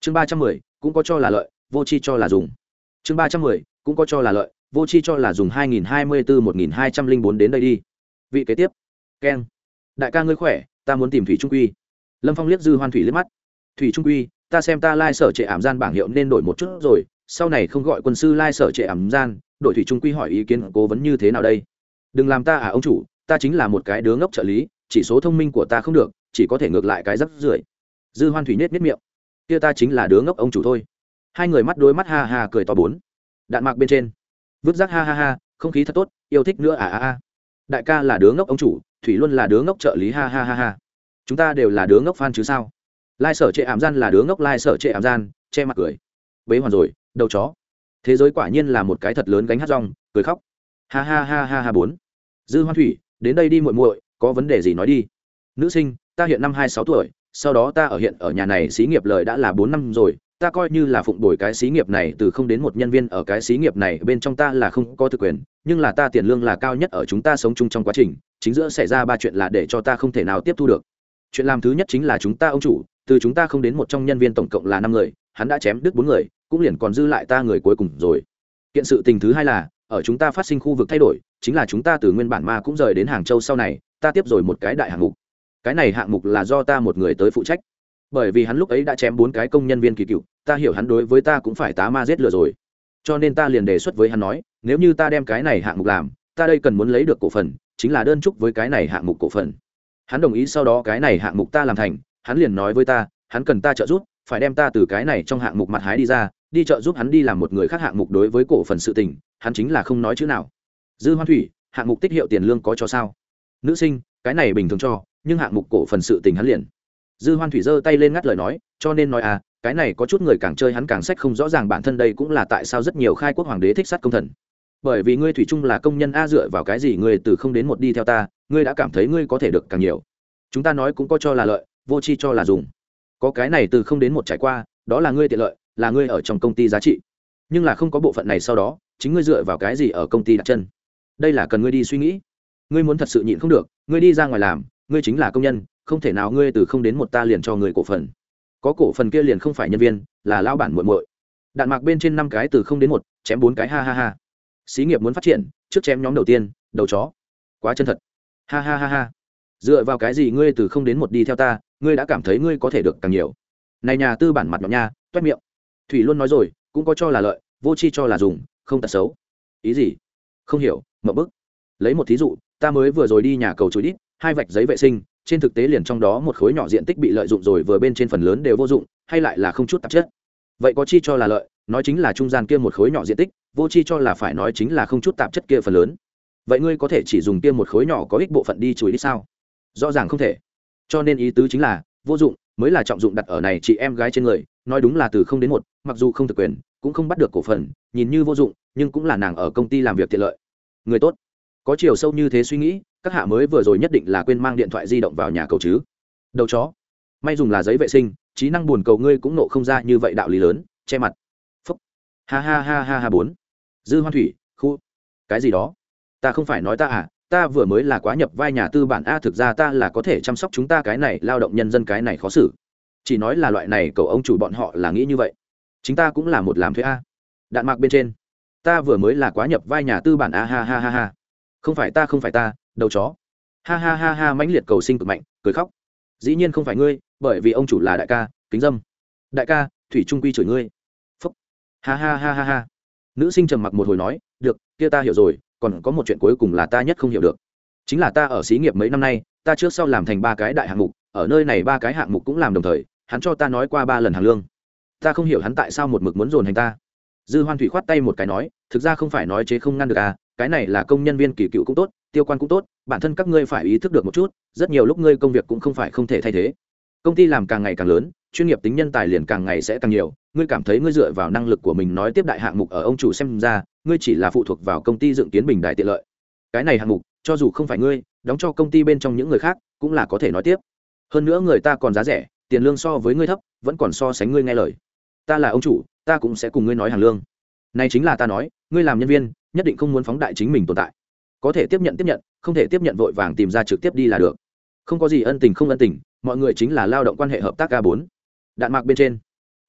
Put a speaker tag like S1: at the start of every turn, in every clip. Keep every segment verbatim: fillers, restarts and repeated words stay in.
S1: chương ba trăm mười cũng có cho là lợi vô chi cho là dùng. chương ba trăm mười cũng có cho là lợi vô chi cho là dùng. Hai nghìn hai mươi bốn một nghìn hai trăm linh bốn đến đây đi. Vị kế tiếp. Keng. Đại ca ngươi khỏe, ta muốn tìm Thủy Trung Quy. Lâm Phong liếc Dư Hoan Thủy liếc mắt. Thủy Trung Quy, ta xem ta lai sở trệ ảm gian bảng hiệu nên đổi một chút rồi, sau này không gọi quân sư lai sở trệ ảm gian, đổi Thủy Trung Quy hỏi ý kiến cố vấn như thế nào đây? Đừng làm ta à ông chủ, ta chính là một cái đứa ngốc trợ lý, chỉ số thông minh của ta không được, chỉ có thể ngược lại cái rắc rưởi. Dư Hoan Thủy nết nết miệng. Kia ta chính là đứa ngốc ông chủ thôi. Hai người mắt đối mắt ha ha cười to bốn. Đạn mạc bên trên. Vứt rác ha ha ha, không khí thật tốt, yêu thích nữa à à à. Đại ca là đứa ngốc ông chủ, Thủy luôn là đứa ngốc trợ lý ha ha ha ha. Chúng ta đều là đứa ngốc fan chứ sao? Lai sở trệ ảm gian là đứa ngốc lai sở trệ ảm gian, che mặt cười. Bế hoàn rồi, đầu chó. Thế giới quả nhiên là một cái thật lớn gánh hát rong, cười khóc. Ha ha ha ha ha bốn. Dư Hoan Thủy, đến đây đi muội muội, có vấn đề gì nói đi. Nữ sinh, ta hiện năm hai mươi sáu tuổi, sau đó ta ở hiện ở nhà này xí nghiệp lời đã là bốn năm rồi, ta coi như là phụng bồi cái xí nghiệp này từ không đến một nhân viên ở cái xí nghiệp này bên trong ta là không có thực quyền, nhưng là ta tiền lương là cao nhất ở chúng ta sống chung trong quá trình, chính giữa xảy ra ba chuyện là để cho ta không thể nào tiếp thu được. Chuyện làm thứ nhất chính là chúng ta ông chủ, từ chúng ta không đến một trong nhân viên tổng cộng là năm người, hắn đã chém đứt bốn người, cũng liền còn dư lại ta người cuối cùng rồi. Kiện sự tình thứ hai là, ở chúng ta phát sinh khu vực thay đổi, chính là chúng ta từ nguyên bản ma cũng rời đến Hàng Châu sau này, ta tiếp rồi một cái đại hạng mục. Cái này hạng mục là do ta một người tới phụ trách. Bởi vì hắn lúc ấy đã chém bốn cái công nhân viên kỳ cựu, ta hiểu hắn đối với ta cũng phải tá ma giết lừa rồi. Cho nên ta liền đề xuất với hắn nói, nếu như ta đem cái này hạng mục làm, ta đây cần muốn lấy được cổ phần, chính là đơn chúc với cái này hạng mục cổ phần. Hắn đồng ý, sau đó cái này hạng mục ta làm thành, hắn liền nói với ta, hắn cần ta trợ giúp, phải đem ta từ cái này trong hạng mục mặt hái đi ra, đi trợ giúp hắn đi làm một người khác hạng mục đối với cổ phần sự tình, hắn chính là không nói chữ nào. Dư Hoan Thủy, hạng mục tích hiệu tiền lương có cho sao? Nữ sinh, cái này bình thường cho, nhưng hạng mục cổ phần sự tình hắn liền. Dư Hoan Thủy giơ tay lên ngắt lời nói, cho nên nói à, cái này có chút người càng chơi hắn càng sách không rõ ràng bản thân, đây cũng là tại sao rất nhiều khai quốc hoàng đế thích sát công thần. Bởi vì ngươi thủy chung là công nhân a, dựa vào cái gì ngươi từ không đến một đi theo ta, ngươi đã cảm thấy ngươi có thể được càng nhiều. Chúng ta nói cũng có cho là lợi, vô chi cho là dùng. Có cái này từ không đến một trải qua, đó là ngươi tiện lợi, là ngươi ở trong công ty giá trị. Nhưng là không có bộ phận này sau đó, chính ngươi dựa vào cái gì ở công ty đặt chân. Đây là cần ngươi đi suy nghĩ. Ngươi muốn thật sự nhịn không được, ngươi đi ra ngoài làm, ngươi chính là công nhân, không thể nào ngươi từ không đến một ta liền cho người cổ phần. Có cổ phần kia liền không phải nhân viên, là lão bản muội muội. Đạn mạc bên trên năm cái từ không đến một, chém bốn cái ha ha ha. Xí nghiệp muốn phát triển, trước chém nhóm đầu tiên, đầu chó. Quá chân thật. Ha ha ha ha. Dựa vào cái gì ngươi từ không đến một đi theo ta, ngươi đã cảm thấy ngươi có thể được càng nhiều. Này nhà tư bản mặt nhọn nha, toét miệng. Thủy luôn nói rồi, cũng có cho là lợi, vô chi cho là dùng, không tật xấu. Ý gì? Không hiểu, ngậm bức. Lấy một thí dụ, ta mới vừa rồi đi nhà cầu chối đít, hai vạch giấy vệ sinh, trên thực tế liền trong đó một khối nhỏ diện tích bị lợi dụng rồi, vừa bên trên phần lớn đều vô dụng, hay lại là không chút tạp chất. Vậy có chi cho là lợi, nói chính là trung gian kia một khối nhỏ diện tích, vô chi cho là phải nói chính là không chút tạp chất kia phần lớn. Vậy ngươi có thể chỉ dùng kia một khối nhỏ có ích bộ phận đi chùi đi sao? Rõ ràng không thể. Cho nên ý tứ chính là vô dụng mới là trọng dụng đặt ở này chị em gái trên người, nói đúng là từ không đến một, mặc dù không thực quyền, cũng không bắt được cổ phần, nhìn như vô dụng, nhưng cũng là nàng ở công ty làm việc tiện lợi. Người tốt. Có chiều sâu như thế suy nghĩ, các hạ mới vừa rồi nhất định là quên mang điện thoại di động vào nhà cầu chứ. Đầu chó. May dùng là giấy vệ sinh, trí năng buồn cầu ngươi cũng nộ không ra như vậy đạo lý lớn, che mặt. Phúc. Ha ha ha ha ha bốn. Dư Hoan Thủy, khu. Cái gì đó? Ta không phải nói ta à, ta vừa mới là quá nhập vai nhà tư bản a, thực ra ta là có thể chăm sóc chúng ta cái này lao động nhân dân cái này khó xử. Chỉ nói là loại này cậu ông chủ bọn họ là nghĩ như vậy. Chính ta cũng là một làm thuê a. Đạn mạc bên trên. Ta vừa mới là quá nhập vai nhà tư bản a ha ha ha ha. Không phải ta không phải ta, đầu chó. Ha ha ha ha mãnh liệt cầu sinh cực mạnh, cười khóc. Dĩ nhiên không phải ngươi, bởi vì ông chủ là đại ca, kính dâm. Đại ca, Thủy Trung Quy chửi ngươi. Phúc. Ha ha ha ha ha. Nữ sinh trầm mặc một hồi nói, được, kia ta hiểu rồi, còn có một chuyện cuối cùng là ta nhất không hiểu được. Chính là ta ở xí nghiệp mấy năm nay, ta trước sau làm thành ba cái đại hạng mục, ở nơi này ba cái hạng mục cũng làm đồng thời, hắn cho ta nói qua ba lần hàng lương. Ta không hiểu hắn tại sao một mực muốn dồn hành ta. Dư Hoan Thủy khoát tay một cái nói, thực ra không phải nói chế không ngăn được à, cái này là công nhân viên kỳ cựu cũng tốt, tiêu quan cũng tốt, bản thân các ngươi phải ý thức được một chút, rất nhiều lúc ngươi công việc cũng không phải không thể thay thế. Công ty làm càng ngày càng lớn, chuyên nghiệp tính nhân tài liền càng ngày sẽ càng nhiều, ngươi cảm thấy ngươi dựa vào năng lực của mình nói tiếp đại hạng mục ở ông chủ xem ra, ngươi chỉ là phụ thuộc vào công ty dựng kiến bình đại tiện lợi. Cái này hạng mục, cho dù không phải ngươi, đóng cho công ty bên trong những người khác, cũng là có thể nói tiếp. Hơn nữa người ta còn giá rẻ, tiền lương so với ngươi thấp, vẫn còn so sánh ngươi nghe lời. Ta là ông chủ, ta cũng sẽ cùng ngươi nói hàng lương. Này chính là ta nói, ngươi làm nhân viên, nhất định không muốn phóng đại chính mình tồn tại. Có thể tiếp nhận tiếp nhận, không thể tiếp nhận vội vàng tìm ra trực tiếp đi là được. Không có gì ân tình không ân tình, mọi người chính là lao động quan hệ hợp tác a bốn. Đạn mạc bên trên.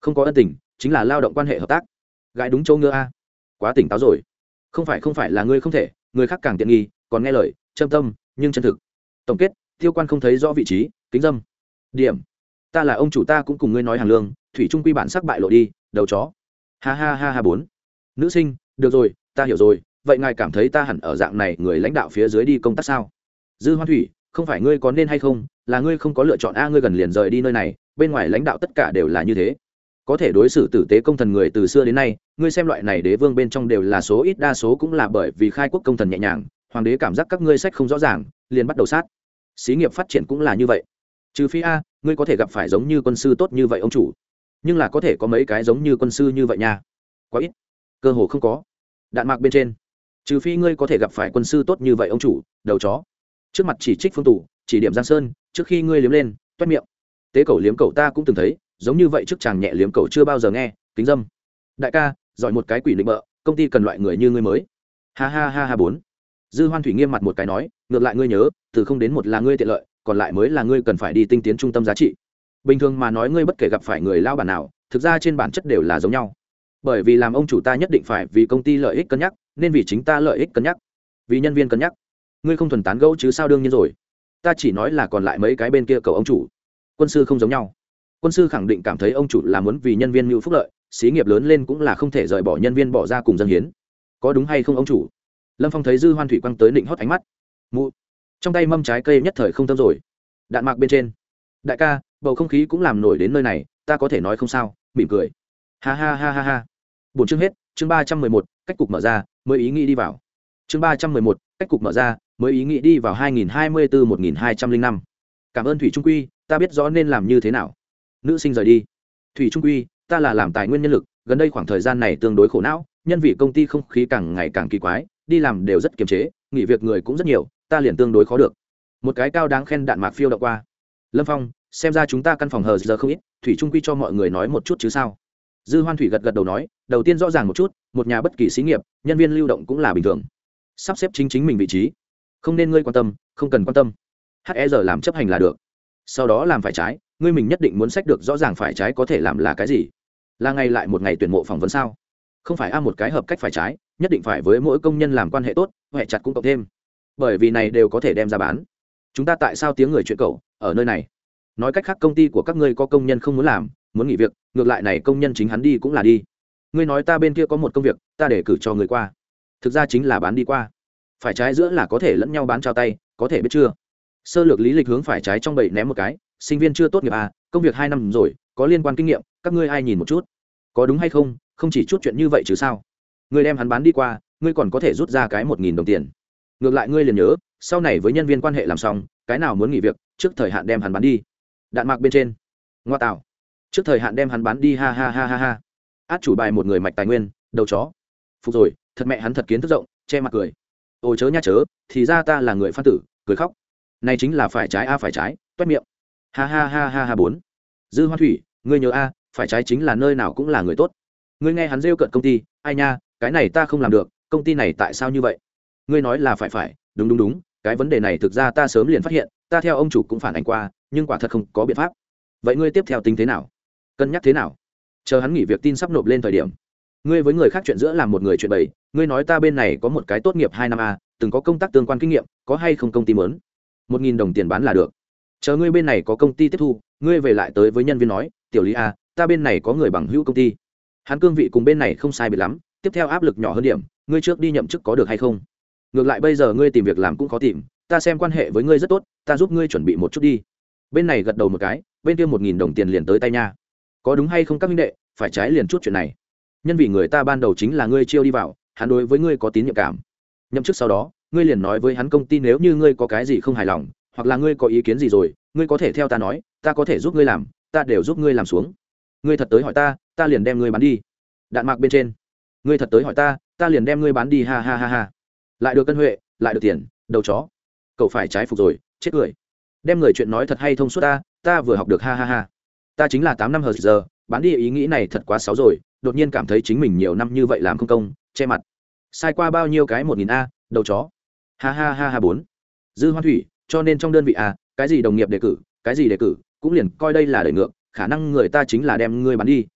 S1: không có ân tình chính là lao động quan hệ hợp tác. Gái đúng châu ngựa a. Quá tỉnh táo rồi. Không phải không phải là ngươi không thể, người khác càng tiện nghi, còn nghe lời châm tâm nhưng chân thực. Tổng kết, tiêu quan không thấy rõ vị trí, kính dâm. Điểm, ta là ông chủ, ta cũng cùng ngươi nói hàng lương, thủy trung quy bản sắc bại lộ đi, đầu chó. Ha ha ha ha bốn. Nữ sinh, được rồi, ta hiểu rồi, vậy ngài cảm thấy ta hẳn ở dạng này người lãnh đạo phía dưới đi công tác sao? Dư Hoan Thủy, không phải ngươi có nên hay không, là ngươi không có lựa chọn a, ngươi gần liền rời đi nơi này, bên ngoài lãnh đạo tất cả đều là như thế. Có thể đối xử tử tế công thần người từ xưa đến nay, ngươi xem loại này đế vương bên trong đều là số ít, đa số cũng là bởi vì khai quốc công thần nhẹ nhàng, hoàng đế cảm giác các ngươi sách không rõ ràng, liền bắt đầu sát. Xí nghiệp phát triển cũng là như vậy. Trừ phi a, ngươi có thể gặp phải giống như quân sư tốt như vậy ông chủ, nhưng là có thể có mấy cái giống như quân sư như vậy nha, quá ít, cơ hồ không có. Đạn mạc bên trên, trừ phi ngươi có thể gặp phải quân sư tốt như vậy ông chủ, đầu chó. Trước mặt chỉ trích Phương Tủ, chỉ điểm Giang Sơn, trước khi ngươi liếm lên toét miệng. Tế cầu liếm cầu ta cũng từng thấy, giống như vậy trước chàng nhẹ liếm cầu chưa bao giờ nghe, kính dâm. Đại ca, giỏi một cái quỷ định bợ, công ty cần loại người như ngươi mới. Ha ha ha ha bốn. Dư Hoan Thủy nghiêm mặt một cái nói, ngược lại ngươi nhớ, từ không đến một là ngươi tiện lợi, còn lại mới là ngươi cần phải đi tinh tiến trung tâm giá trị. Bình thường mà nói ngươi bất kể gặp phải người lao bản nào, thực ra trên bản chất đều là giống nhau. Bởi vì làm ông chủ ta nhất định phải vì công ty lợi ích cân nhắc, nên vì chính ta lợi ích cân nhắc, vì nhân viên cân nhắc. Ngươi không thuần tán gẫu chứ sao, đương nhiên rồi. Ta chỉ nói là còn lại mấy cái bên kia cầu ông chủ. Quân sư không giống nhau. Quân sư khẳng định cảm thấy ông chủ là muốn vì nhân viên mưu phúc lợi, xí nghiệp lớn lên cũng là không thể rời bỏ nhân viên bỏ ra cùng dân hiến. Có đúng hay không ông chủ? Lâm Phong thấy Dư Hoan Thủy quăng tới định hót ánh mắt. Mụ. Trong tay mâm trái cây nhất thời không tâm rồi. Đạn mạc bên trên. Đại ca, bầu không khí cũng làm nổi đến nơi này, ta có thể nói không sao, mỉm cười. Ha ha ha ha ha. Bốn chương hết, chương ba trăm mười một, cách cục mở ra, mới ý nghĩ đi vào. Chương ba trăm mười một, cách cục mở ra, mới ý nghĩ đi vào hai nghìn hai mươi tư một nghìn hai trăm linh năm. Cảm ơn Thủy Trung Quy, ta biết rõ nên làm như thế nào. Nữ sinh rời đi. Thủy Trung Quy, ta là làm tài nguyên nhân lực, gần đây khoảng thời gian này tương đối khổ não, nhân vì công ty không khí càng ngày càng kỳ quái, đi làm đều rất kiềm chế, nghỉ việc người cũng rất nhiều, ta liền tương đối khó được. Một cái cao đáng khen đạn mạc phiêu đậu qua. Lâm Phong, xem ra chúng ta căn phòng hờ giờ không ít, Thủy Trung Quy cho mọi người nói một chút chứ sao? Dư Hoan Thủy gật gật đầu nói, đầu tiên rõ ràng một chút, một nhà bất kỳ xí nghiệp, nhân viên lưu động cũng là bình thường. Sắp xếp chính chính mình vị trí, không nên ngươi quan tâm, không cần quan tâm. He giờ làm chấp hành là được. Sau đó làm phải trái, ngươi mình nhất định muốn sách được rõ ràng phải trái có thể làm là cái gì. Là ngày lại một ngày tuyển mộ phỏng vấn sao? Không phải a, một cái hợp cách phải trái, nhất định phải với mỗi công nhân làm quan hệ tốt, hệ chặt cũng cộng thêm. Bởi vì này đều có thể đem ra bán. Chúng ta tại sao tiếng người chuyện cậu ở nơi này? Nói cách khác công ty của các ngươi có công nhân không muốn làm, muốn nghỉ việc, ngược lại này công nhân chính hắn đi cũng là đi. Ngươi nói ta bên kia có một công việc, ta để cử cho người qua. Thực ra chính là bán đi qua. Phải trái giữa là có thể lẫn nhau bán trao tay, có thể biết chưa? Sơ lược lý lịch hướng phải trái trong bầy ném một cái, sinh viên chưa tốt nghiệp à, công việc hai năm rồi, có liên quan kinh nghiệm, các ngươi ai nhìn một chút, có đúng hay không? Không chỉ chút chuyện như vậy chứ sao? Ngươi đem hắn bán đi qua, ngươi còn có thể rút ra cái một nghìn đồng tiền. Ngược lại ngươi liền nhớ, sau này với nhân viên quan hệ làm xong, cái nào muốn nghỉ việc, trước thời hạn đem hắn bán đi. Đạn mạc bên trên. Ngoa tạo. Trước thời hạn đem hắn bán đi, ha ha ha ha ha. Át chủ bài một người mạch tài nguyên, đầu chó. Phục rồi, thật mẹ hắn thật kiến thức rộng, che mặt cười. Ôi chớ nha chớ, thì ra ta là người phan tử, cười khóc. Này chính là phải trái a, phải trái, toét miệng. Ha ha ha ha ha bốn. Dư Hoan Thủy, ngươi nhớ a, phải trái chính là nơi nào cũng là người tốt. Ngươi nghe hắn rêu cợt công ty, ai nha, cái này ta không làm được, công ty này tại sao như vậy? Ngươi nói là phải phải, đúng đúng đúng, cái vấn đề này thực ra ta sớm liền phát hiện, ta theo ông chủ cũng phản ánh qua, nhưng quả thật không có biện pháp. Vậy ngươi tiếp theo tính thế nào? Cân nhắc thế nào? Chờ hắn nghỉ việc tin sắp nộp lên thời điểm. Ngươi với người khác chuyện giữa làm một người chuyện bậy, ngươi nói ta bên này có một cái tốt nghiệp hai năm a, từng có công tác tương quan kinh nghiệm, có hay không công ty muốn? Một nghìn đồng tiền bán là được. Chờ ngươi bên này có công ty tiếp thu, ngươi về lại tới với nhân viên nói, tiểu lý a, ta bên này có người bằng hữu công ty. Hắn cương vị cùng bên này không sai biệt lắm, tiếp theo áp lực nhỏ hơn điểm, ngươi trước đi nhậm chức có được hay không? Ngược lại bây giờ ngươi tìm việc làm cũng khó tìm, ta xem quan hệ với ngươi rất tốt, ta giúp ngươi chuẩn bị một chút đi. Bên này gật đầu một cái, bên kia một nghìn đồng tiền liền tới tay nha. Có đúng hay không các minh đệ, phải trái liền chút chuyện này. Nhân vì người ta ban đầu chính là ngươi chiêu đi vào, hắn đối với ngươi có tín nhiệm cảm. Nhậm chức sau đó, ngươi liền nói với hắn công ty nếu như ngươi có cái gì không hài lòng, hoặc là ngươi có ý kiến gì rồi, ngươi có thể theo ta nói, ta có thể giúp ngươi làm, ta đều giúp ngươi làm xuống. Ngươi thật tới hỏi ta, ta liền đem ngươi bán đi. Đạn mạc bên trên. Ngươi thật tới hỏi ta, ta liền đem ngươi bán đi, ha ha ha ha. Lại được cân huệ, lại được tiền, đầu chó. Cậu phải trái phục rồi, chết cười. Đem người chuyện nói thật hay thông suốt ta, ta vừa học được, ha ha ha. Ta chính là tám năm hờ giờ, bán đi ý nghĩ này thật quá xấu rồi, đột nhiên cảm thấy chính mình nhiều năm như vậy làm không công, che mặt. Sai qua bao nhiêu cái một nghìn a, đầu chó. Ha ha ha ha bốn. Dư Hoan Thủy, cho nên trong đơn vị a, cái gì đồng nghiệp đề cử, cái gì đề cử, cũng liền coi đây là đẩy ngược, khả năng người ta chính là đem ngươi bán đi,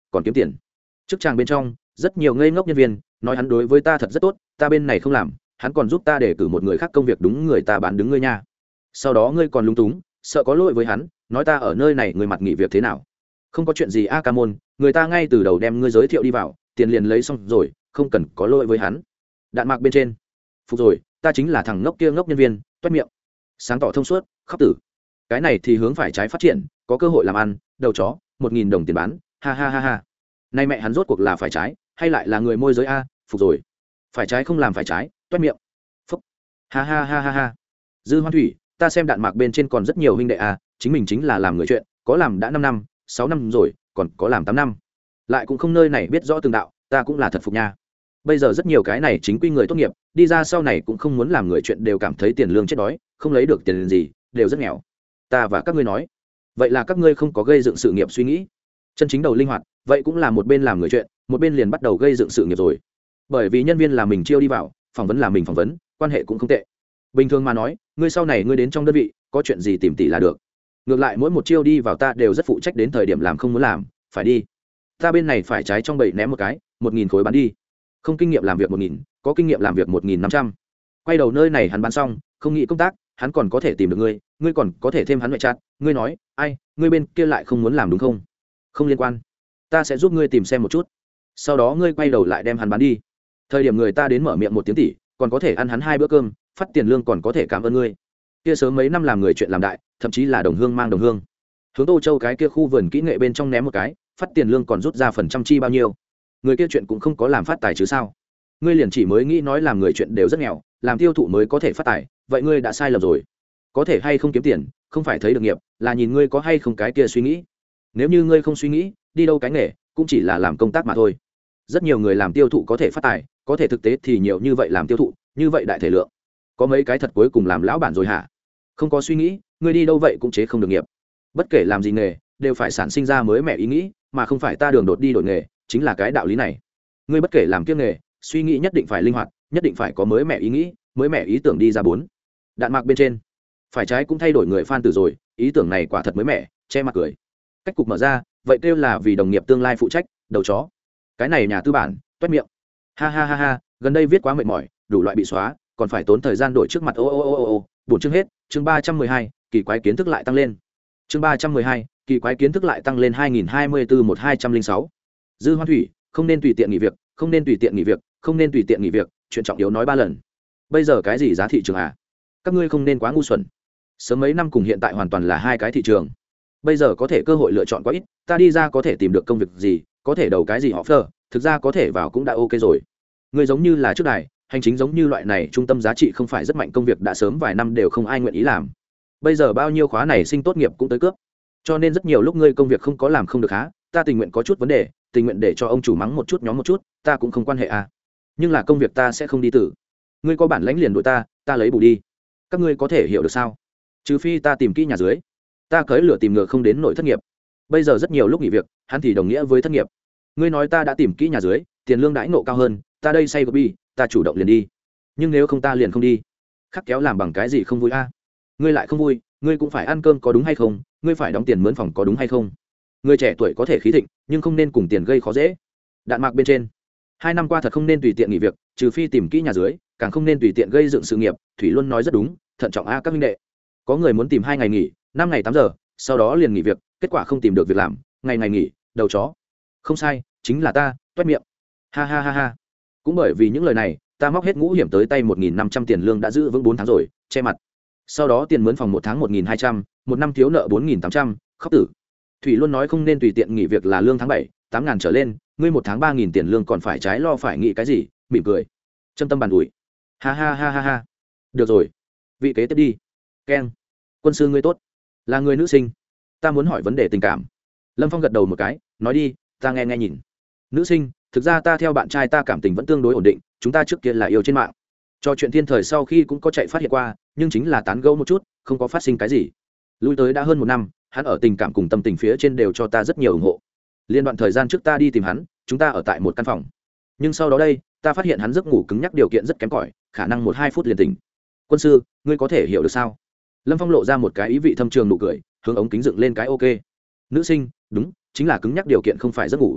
S1: còn kiếm tiền. Trước tràng bên trong rất nhiều ngây ngốc nhân viên nói hắn đối với ta thật rất tốt, ta bên này không làm, hắn còn giúp ta để cử một người khác công việc đúng người ta bán đứng ngươi nha. Sau đó ngươi còn lúng túng sợ có lỗi với hắn, nói ta ở nơi này người mặt nghỉ việc thế nào. Không có chuyện gì a ca môn, người ta ngay từ đầu đem ngươi giới thiệu đi vào, tiền liền lấy xong rồi, không cần có lỗi với hắn. Đạn mạc bên trên. Phục rồi, ta chính là thằng ngốc kia ngốc nhân viên, toét miệng. Sáng tỏ thông suốt, khóc tử. Cái này thì hướng phải trái phát triển, có cơ hội làm ăn, đầu chó, một nghìn đồng tiền bán, ha ha ha ha. Nay mẹ hắn rốt cuộc là phải trái, hay lại là người môi giới a, phục rồi. Phải trái không làm phải trái, toét miệng. Phúc. Ha ha ha ha ha. Dư Hoan Thủy, ta xem đạn mạc bên trên còn rất nhiều huynh đệ a, chính mình chính là làm người chuyện, có làm đã năm năm, sáu năm rồi, còn có làm tám năm. Lại cũng không nơi này biết rõ từng đạo, ta cũng là thật phục nha. Bây giờ rất nhiều cái này chính quy người tốt nghiệp, đi ra sau này cũng không muốn làm người chuyện, đều cảm thấy tiền lương chết đói, không lấy được tiền gì, đều rất nghèo. Ta và các ngươi nói, vậy là các ngươi không có gây dựng sự nghiệp suy nghĩ. Chân chính đầu linh hoạt, vậy cũng là một bên làm người chuyện, một bên liền bắt đầu gây dựng sự nghiệp rồi. Bởi vì nhân viên là mình chiêu đi vào, phỏng vấn là mình phỏng vấn, quan hệ cũng không tệ. Bình thường mà nói, ngươi sau này ngươi đến trong đơn vị, có chuyện gì tìm tỷ là được. Ngược lại mỗi một chiêu đi vào ta đều rất phụ trách, đến thời điểm làm không muốn làm, phải đi. Ta bên này phải trái trong bậy ném một cái, một nghìn khối bán đi. Không kinh nghiệm làm việc một nghìn, có kinh nghiệm làm việc một nghìn năm trăm. Quay đầu nơi này hắn bán xong, không nghĩ công tác, hắn còn có thể tìm được ngươi, ngươi còn có thể thêm hắn ngoại chat, ngươi nói, ai, ngươi bên kia lại không muốn làm đúng không? Không liên quan, ta sẽ giúp ngươi tìm xem một chút. Sau đó ngươi quay đầu lại đem hắn bán đi. Thời điểm người ta đến mở miệng một tiếng tỷ, còn có thể ăn hắn hai bữa cơm, phát tiền lương còn có thể cảm ơn ngươi. Kia sớm mấy năm làm người chuyện làm đại, thậm chí là đồng hương mang đồng hương. Hướng Tô Châu cái kia khu vườn kỹ nghệ bên trong ném một cái, phát tiền lương còn rút ra phần trăm chi bao nhiêu. Người kia chuyện cũng không có làm phát tài chứ sao? Ngươi liền chỉ mới nghĩ nói làm người chuyện đều rất nghèo, làm tiêu thụ mới có thể phát tài, vậy ngươi đã sai lầm rồi. Có thể hay không kiếm tiền, không phải thấy được nghiệp, là nhìn ngươi có hay không cái kia suy nghĩ. Nếu như ngươi không suy nghĩ, đi đâu cái nghề, cũng chỉ là làm công tác mà thôi. Rất nhiều người làm tiêu thụ có thể phát tài, có thể thực tế thì nhiều như vậy làm tiêu thụ, như vậy đại thể lượng. Có mấy cái thật cuối cùng làm lão bản rồi hả? Không có suy nghĩ, ngươi đi đâu vậy cũng chế không được nghiệp. Bất kể làm gì nghề, đều phải sản sinh ra mới mẻ ý nghĩ, mà không phải ta đường đột đi đổi nghề, chính là cái đạo lý này. Ngươi bất kể làm kiêng nghề, suy nghĩ nhất định phải linh hoạt, nhất định phải có mới mẻ ý nghĩ, mới mẻ ý tưởng đi ra bốn. Đạn mạc bên trên, phải trái cũng thay đổi người fan từ rồi, ý tưởng này quả thật mới mẻ, che mặt cười. Cách cục mở ra, vậy kêu là vì đồng nghiệp tương lai phụ trách, đầu chó. Cái này nhà tư bản, toét miệng. Ha ha ha ha, gần đây viết quá mệt mỏi, đủ loại bị xóa, còn phải tốn thời gian đổi trước mặt ô ô ô ô ô, buồn chương hết, chương ba trăm mười hai, kỳ quái kiến thức lại tăng lên. Chương ba trăm mười hai, kỳ quái kiến thức lại tăng lên hai nghìn hai mươi tư một hai không sáu. Dư Hoan Thủy, không nên tùy tiện nghỉ việc, không nên tùy tiện nghỉ việc, không nên tùy tiện nghỉ việc, chuyện trọng yếu nói ba lần. Bây giờ cái gì giá thị trường à? Các ngươi không nên quá ngu xuẩn. Sớm mấy năm cùng hiện tại hoàn toàn là hai cái thị trường. Bây giờ có thể cơ hội lựa chọn quá ít, ta đi ra có thể tìm được công việc gì, có thể đầu cái gì offer, thực ra có thể vào cũng đã ok rồi. Ngươi giống như là trước này, hành chính giống như loại này trung tâm giá trị không phải rất mạnh công việc đã sớm vài năm đều không ai nguyện ý làm. Bây giờ bao nhiêu khóa này sinh tốt nghiệp cũng tới cướp. Cho nên rất nhiều lúc ngươi công việc không có làm không được há, ta tình nguyện có chút vấn đề, tình nguyện để cho ông chủ mắng một chút nhóm một chút, ta cũng không quan hệ à. Nhưng là công việc ta sẽ không đi tử. Ngươi có bản lãnh liền đội ta, ta lấy bù đi. Các ngươi có thể hiểu được sao? Trừ phi ta tìm kỹ nhà dưới, ta cưỡi lửa tìm ngựa không đến nỗi thất nghiệp. Bây giờ rất nhiều lúc nghỉ việc, hắn thì đồng nghĩa với thất nghiệp. Ngươi nói ta đã tìm kỹ nhà dưới, tiền lương đãi ngộ cao hơn, ta đây say gobi, ta chủ động liền đi. Nhưng nếu không ta liền không đi. Khắc kéo làm bằng cái gì không vui a? À? Ngươi lại không vui, ngươi cũng phải ăn cơm có đúng hay không? Ngươi phải đóng tiền mướn phòng có đúng hay không? Người trẻ tuổi có thể khí thịnh, nhưng không nên cùng tiền gây khó dễ. Đạn mạc bên trên, hai năm qua thật không nên tùy tiện nghỉ việc, trừ phi tìm kỹ nhà dưới, càng không nên tùy tiện gây dựng sự nghiệp. Thủy Luân nói rất đúng, thận trọng a các minh đệ. Có người muốn tìm hai ngày nghỉ, năm ngày tám giờ, sau đó liền nghỉ việc, kết quả không tìm được việc làm, ngày ngày nghỉ, đầu chó. Không sai, chính là ta, toét miệng. Ha ha ha ha. Cũng bởi vì những lời này, ta móc hết ngũ hiểm tới tay một nghìn năm trăm tiền lương đã giữ vững bốn tháng rồi, che mặt. Sau đó tiền mướn phòng một tháng một nghìn hai trăm, một năm thiếu nợ bốn nghìn tám trăm, khóc tử. Thủy Luân nói không nên tùy tiện nghỉ việc là lương tháng bảy, tám ngàn trở lên, ngươi một tháng ba nghìn tiền lương còn phải trái lo phải nghĩ cái gì, mỉm cười. Châm tâm bàn ủi. Ha ha ha ha ha. Được rồi, vị kế tiếp đi. Keng. Quân sư ngươi tốt, là người nữ sinh, ta muốn hỏi vấn đề tình cảm. Lâm Phong gật đầu một cái, nói đi, ta nghe nghe nhìn. Nữ sinh, thực ra ta theo bạn trai ta cảm tình vẫn tương đối ổn định, chúng ta trước kia là yêu trên mạng. Cho chuyện thiên thời sau khi cũng có chạy phát hiện qua, nhưng chính là tán gẫu một chút, không có phát sinh cái gì. Lui tới đã hơn một năm, hắn ở tình cảm cùng tâm tình phía trên đều cho ta rất nhiều ủng hộ. Liên đoạn thời gian trước ta đi tìm hắn, chúng ta ở tại một căn phòng. Nhưng sau đó đây, ta phát hiện hắn giấc ngủ cứng nhắc điều kiện rất kém cỏi, khả năng một hai phút liền tỉnh. Quân sư, ngươi có thể hiểu được sao? Lâm Phong lộ ra một cái ý vị thâm trường nụ cười, hướng ống kính dựng lên cái ok. Nữ sinh, đúng, chính là cứng nhắc điều kiện không phải giấc ngủ.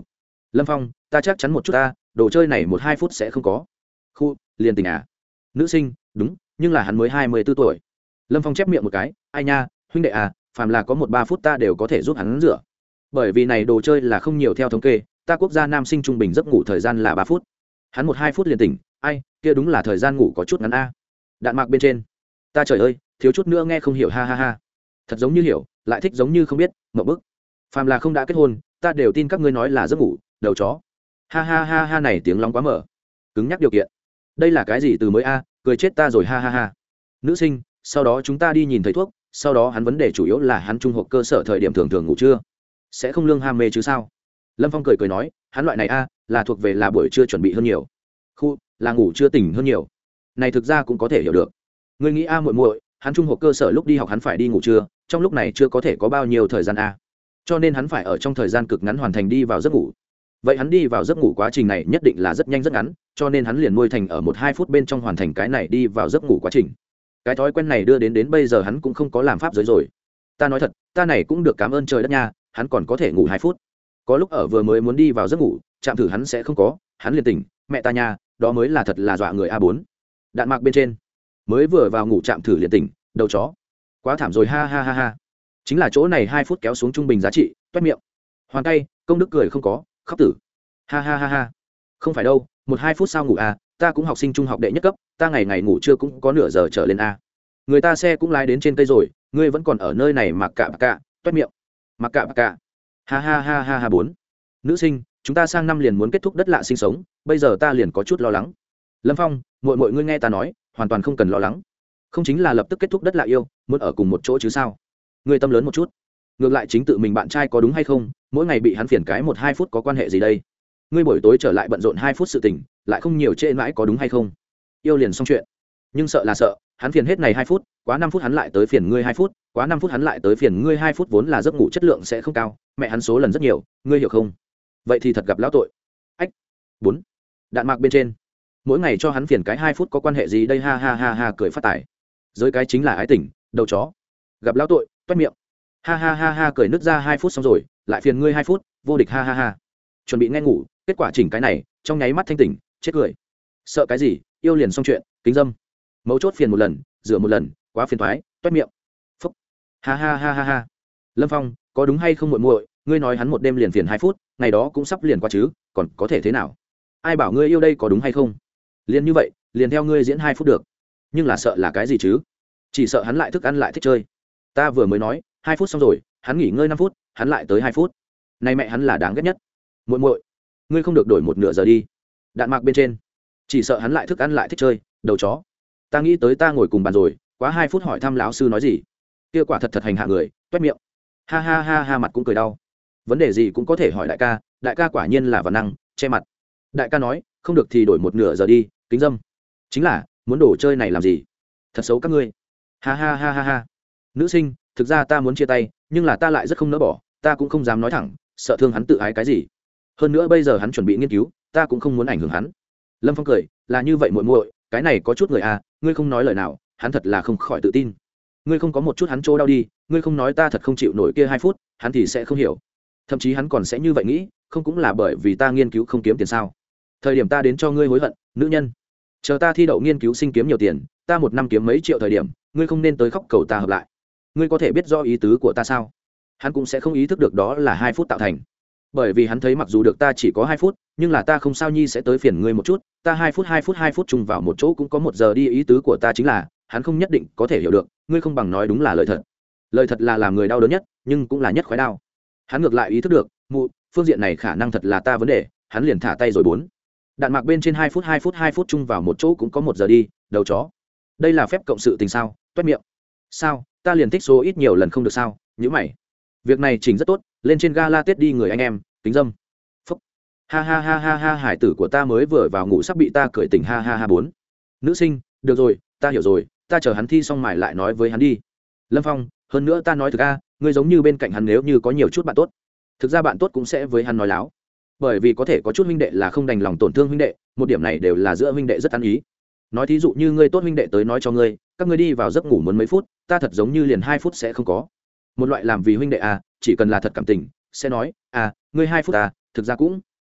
S1: Lâm Phong, ta chắc chắn một chút ta đồ chơi này một hai phút sẽ không có. Khu, liền tình à. Nữ sinh, đúng, nhưng là hắn mới hai mươi b ố tuổi. Lâm Phong chép miệng một cái, ai nha, huynh đệ à, phàm là có một ba phút ta đều có thể giúp hắn rửa. Bởi vì này đồ chơi là không nhiều theo thống kê, ta quốc gia nam sinh trung bình giấc ngủ thời gian là ba phút. Hắn một hai phút liền tỉnh, ai, kia đúng là thời gian ngủ có chút ngắn a. Đạn mạc bên trên. Ta trời ơi, thiếu chút nữa nghe không hiểu ha ha ha. Thật giống như hiểu, lại thích giống như không biết, ngộp bức. Phàm là không đã kết hôn, ta đều tin các ngươi nói là giấc ngủ, đầu chó. Ha ha ha ha này tiếng long quá mở. Cứng nhắc điều kiện. Đây là cái gì từ mới a, cười chết ta rồi ha ha ha. Nữ sinh, sau đó chúng ta đi nhìn thấy thuốc, sau đó hắn vấn đề chủ yếu là hắn trung học cơ sở thời điểm thường thường ngủ trưa. Sẽ không lương ham mê chứ sao? Lâm Phong cười cười nói, hắn loại này a, là thuộc về là buổi trưa chuẩn bị hơn nhiều. Khu, là ngủ chưa tỉnh hơn nhiều. Này thực ra cũng có thể hiểu được. Ngươi nghĩ a muội muội, hắn trung học cơ sở lúc đi học hắn phải đi ngủ trưa, trong lúc này chưa có thể có bao nhiêu thời gian a. Cho nên hắn phải ở trong thời gian cực ngắn hoàn thành đi vào giấc ngủ. Vậy hắn đi vào giấc ngủ quá trình này nhất định là rất nhanh rất ngắn, cho nên hắn liền nuôi thành ở một hai phút bên trong hoàn thành cái này đi vào giấc ngủ quá trình. Cái thói quen này đưa đến đến bây giờ hắn cũng không có làm pháp giới rồi. Ta nói thật, ta này cũng được cảm ơn trời đất nha, hắn còn có thể ngủ hai phút. Có lúc ở vừa mới muốn đi vào giấc ngủ, chạm thử hắn sẽ không có, hắn liền tỉnh, mẹ ta nha, đó mới là thật là dọa người a bốn. Đạn mạc bên trên. Mới vừa vào ngủ chạm thử liền tỉnh, đầu chó. Quá thảm rồi ha ha ha ha. Chính là chỗ này hai phút kéo xuống trung bình giá trị, toét miệng. Hoàn tay, công đức cười không có, khóc tử. Ha ha ha ha. Không phải đâu, một hai phút sao ngủ à, ta cũng học sinh trung học đệ nhất cấp, ta ngày ngày ngủ trưa cũng có nửa giờ trở lên a. Người ta xe cũng lái đến trên cây rồi, ngươi vẫn còn ở nơi này mặc cạ mặc cạ, toét miệng. Mặc cạ mặc cạ. Ha ha ha ha ha bốn. Nữ sinh, chúng ta sang năm liền muốn kết thúc đất lạ sinh sống, bây giờ ta liền có chút lo lắng. Lâm Phong, muội muội ngươi nghe ta nói, hoàn toàn không cần lo lắng. Không chính là lập tức kết thúc đất lạ yêu, muốn ở cùng một chỗ chứ sao? Ngươi tâm lớn một chút. Ngược lại chính tự mình bạn trai có đúng hay không, mỗi ngày bị hắn phiền cái một hai phút có quan hệ gì đây? Ngươi buổi tối trở lại bận rộn hai phút sự tình, lại không nhiều trễ mãi có đúng hay không? Yêu liền xong chuyện. Nhưng sợ là sợ, hắn phiền hết này hai phút, quá năm phút hắn lại tới phiền ngươi hai phút, quá năm phút hắn lại tới phiền ngươi hai phút, vốn là giấc ngủ chất lượng sẽ không cao, mẹ hắn số lần rất nhiều, ngươi hiểu không? Vậy thì thật gặp lão tội. Ách. Bốn. Đạn mạc bên trên. Mỗi ngày cho hắn phiền cái hai phút có quan hệ gì đây ha ha ha ha cười phát tài. Giới cái chính là ái tình, đầu chó. Gặp lão tội, toét miệng. Ha ha ha ha cười nứt ra hai phút xong rồi, lại phiền ngươi hai phút, vô địch ha ha ha. Chuẩn bị nghe ngủ, kết quả chỉnh cái này, trong nháy mắt thanh tỉnh, chết cười. Sợ cái gì, yêu liền xong chuyện, kính dâm. Mấu chốt phiền một lần, rửa một lần, quá phiền toái, toét miệng. Phúc. Ha ha ha ha ha. Lâm Phong, có đúng hay không muội muội, ngươi nói hắn một đêm liền phiền hai phút, ngày đó cũng sắp liền qua chứ, còn có thể thế nào? Ai bảo ngươi yêu đây có đúng hay không? Liền như vậy, liền theo ngươi diễn hai phút được. Nhưng là sợ là cái gì chứ? Chỉ sợ hắn lại thức ăn lại thích chơi. Ta vừa mới nói, hai phút xong rồi, hắn nghỉ ngơi năm phút, hắn lại tới hai phút. Này mẹ hắn là đáng ghét nhất. Muội muội, ngươi không được đổi một nửa giờ đi. Đạn mạc bên trên. Chỉ sợ hắn lại thức ăn lại thích chơi, đầu chó. Ta nghĩ tới ta ngồi cùng bàn rồi, quá hai phút hỏi thăm lão sư nói gì. Kia quả thật thật hành hạ người, toét miệng. Ha ha ha ha mặt cũng cười đau. Vấn đề gì cũng có thể hỏi đại ca, đại ca quả nhiên là văn năng, che mặt. Đại ca nói, không được thì đổi một nửa giờ đi, kính dâm. Chính là, muốn đổ chơi này làm gì? Thật xấu các ngươi. Ha ha ha ha ha. Nữ sinh, thực ra ta muốn chia tay, nhưng là ta lại rất không nỡ bỏ, ta cũng không dám nói thẳng, sợ thương hắn tự ái cái gì. Hơn nữa bây giờ hắn chuẩn bị nghiên cứu, ta cũng không muốn ảnh hưởng hắn. Lâm Phong cười, là như vậy muội muội, cái này có chút người à, ngươi không nói lời nào, hắn thật là không khỏi tự tin. Ngươi không có một chút hắn trô đau đi, ngươi không nói ta thật không chịu nổi kia hai phút, hắn thì sẽ không hiểu. Thậm chí hắn còn sẽ như vậy nghĩ, không cũng là bởi vì ta nghiên cứu không kiếm tiền sao? Thời điểm ta đến cho ngươi hối hận, nữ nhân. Chờ ta thi đậu nghiên cứu sinh kiếm nhiều tiền, ta một năm kiếm mấy triệu thời điểm, ngươi không nên tới khóc cầu ta hợp lại. Ngươi có thể biết do ý tứ của ta sao? Hắn cũng sẽ không ý thức được đó là hai phút tạo thành. Bởi vì hắn thấy mặc dù được ta chỉ có hai phút, nhưng là ta không sao nhi sẽ tới phiền ngươi một chút, ta hai phút hai phút hai phút chung vào một chỗ cũng có một giờ đi, ý tứ của ta chính là, hắn không nhất định có thể hiểu được, ngươi không bằng nói đúng là lời thật. Lời thật là làm người đau đớn nhất, nhưng cũng là nhất khoái đau. Hắn ngược lại ý thức được, mụ, phương diện này khả năng thật là ta vấn đề, hắn liền thả tay rồi bốn. Đạn mạc bên trên hai phút hai phút hai phút chung vào một chỗ cũng có một giờ đi, đầu chó. Đây là phép cộng sự tình sao? Toét miệng. Sao? Ta liền thích số ít nhiều lần không được sao? Nhíu mày. Việc này chỉnh rất tốt, lên trên gala Tết đi người anh em, kính dâm. Phúc. Ha ha ha ha ha, hải tử của ta mới vừa vào ngủ sắp bị ta cười tỉnh ha ha ha bốn. Nữ sinh, được rồi, ta hiểu rồi, ta chờ hắn thi xong mài lại nói với hắn đi. Lâm Phong, hơn nữa ta nói thực a, ngươi giống như bên cạnh hắn nếu như có nhiều chút bạn tốt. Thực ra bạn tốt cũng sẽ với hắn nói láo. Bởi vì có thể có chút huynh đệ là không đành lòng tổn thương huynh đệ, một điểm này đều là giữa huynh đệ rất ăn ý. Nói thí dụ như ngươi tốt huynh đệ tới nói cho ngươi, các ngươi đi vào giấc ngủ muốn mấy phút, ta thật giống như liền hai phút sẽ không có. Một loại làm vì huynh đệ à, chỉ cần là thật cảm tình, sẽ nói, à, ngươi hai phút à, thực ra cũng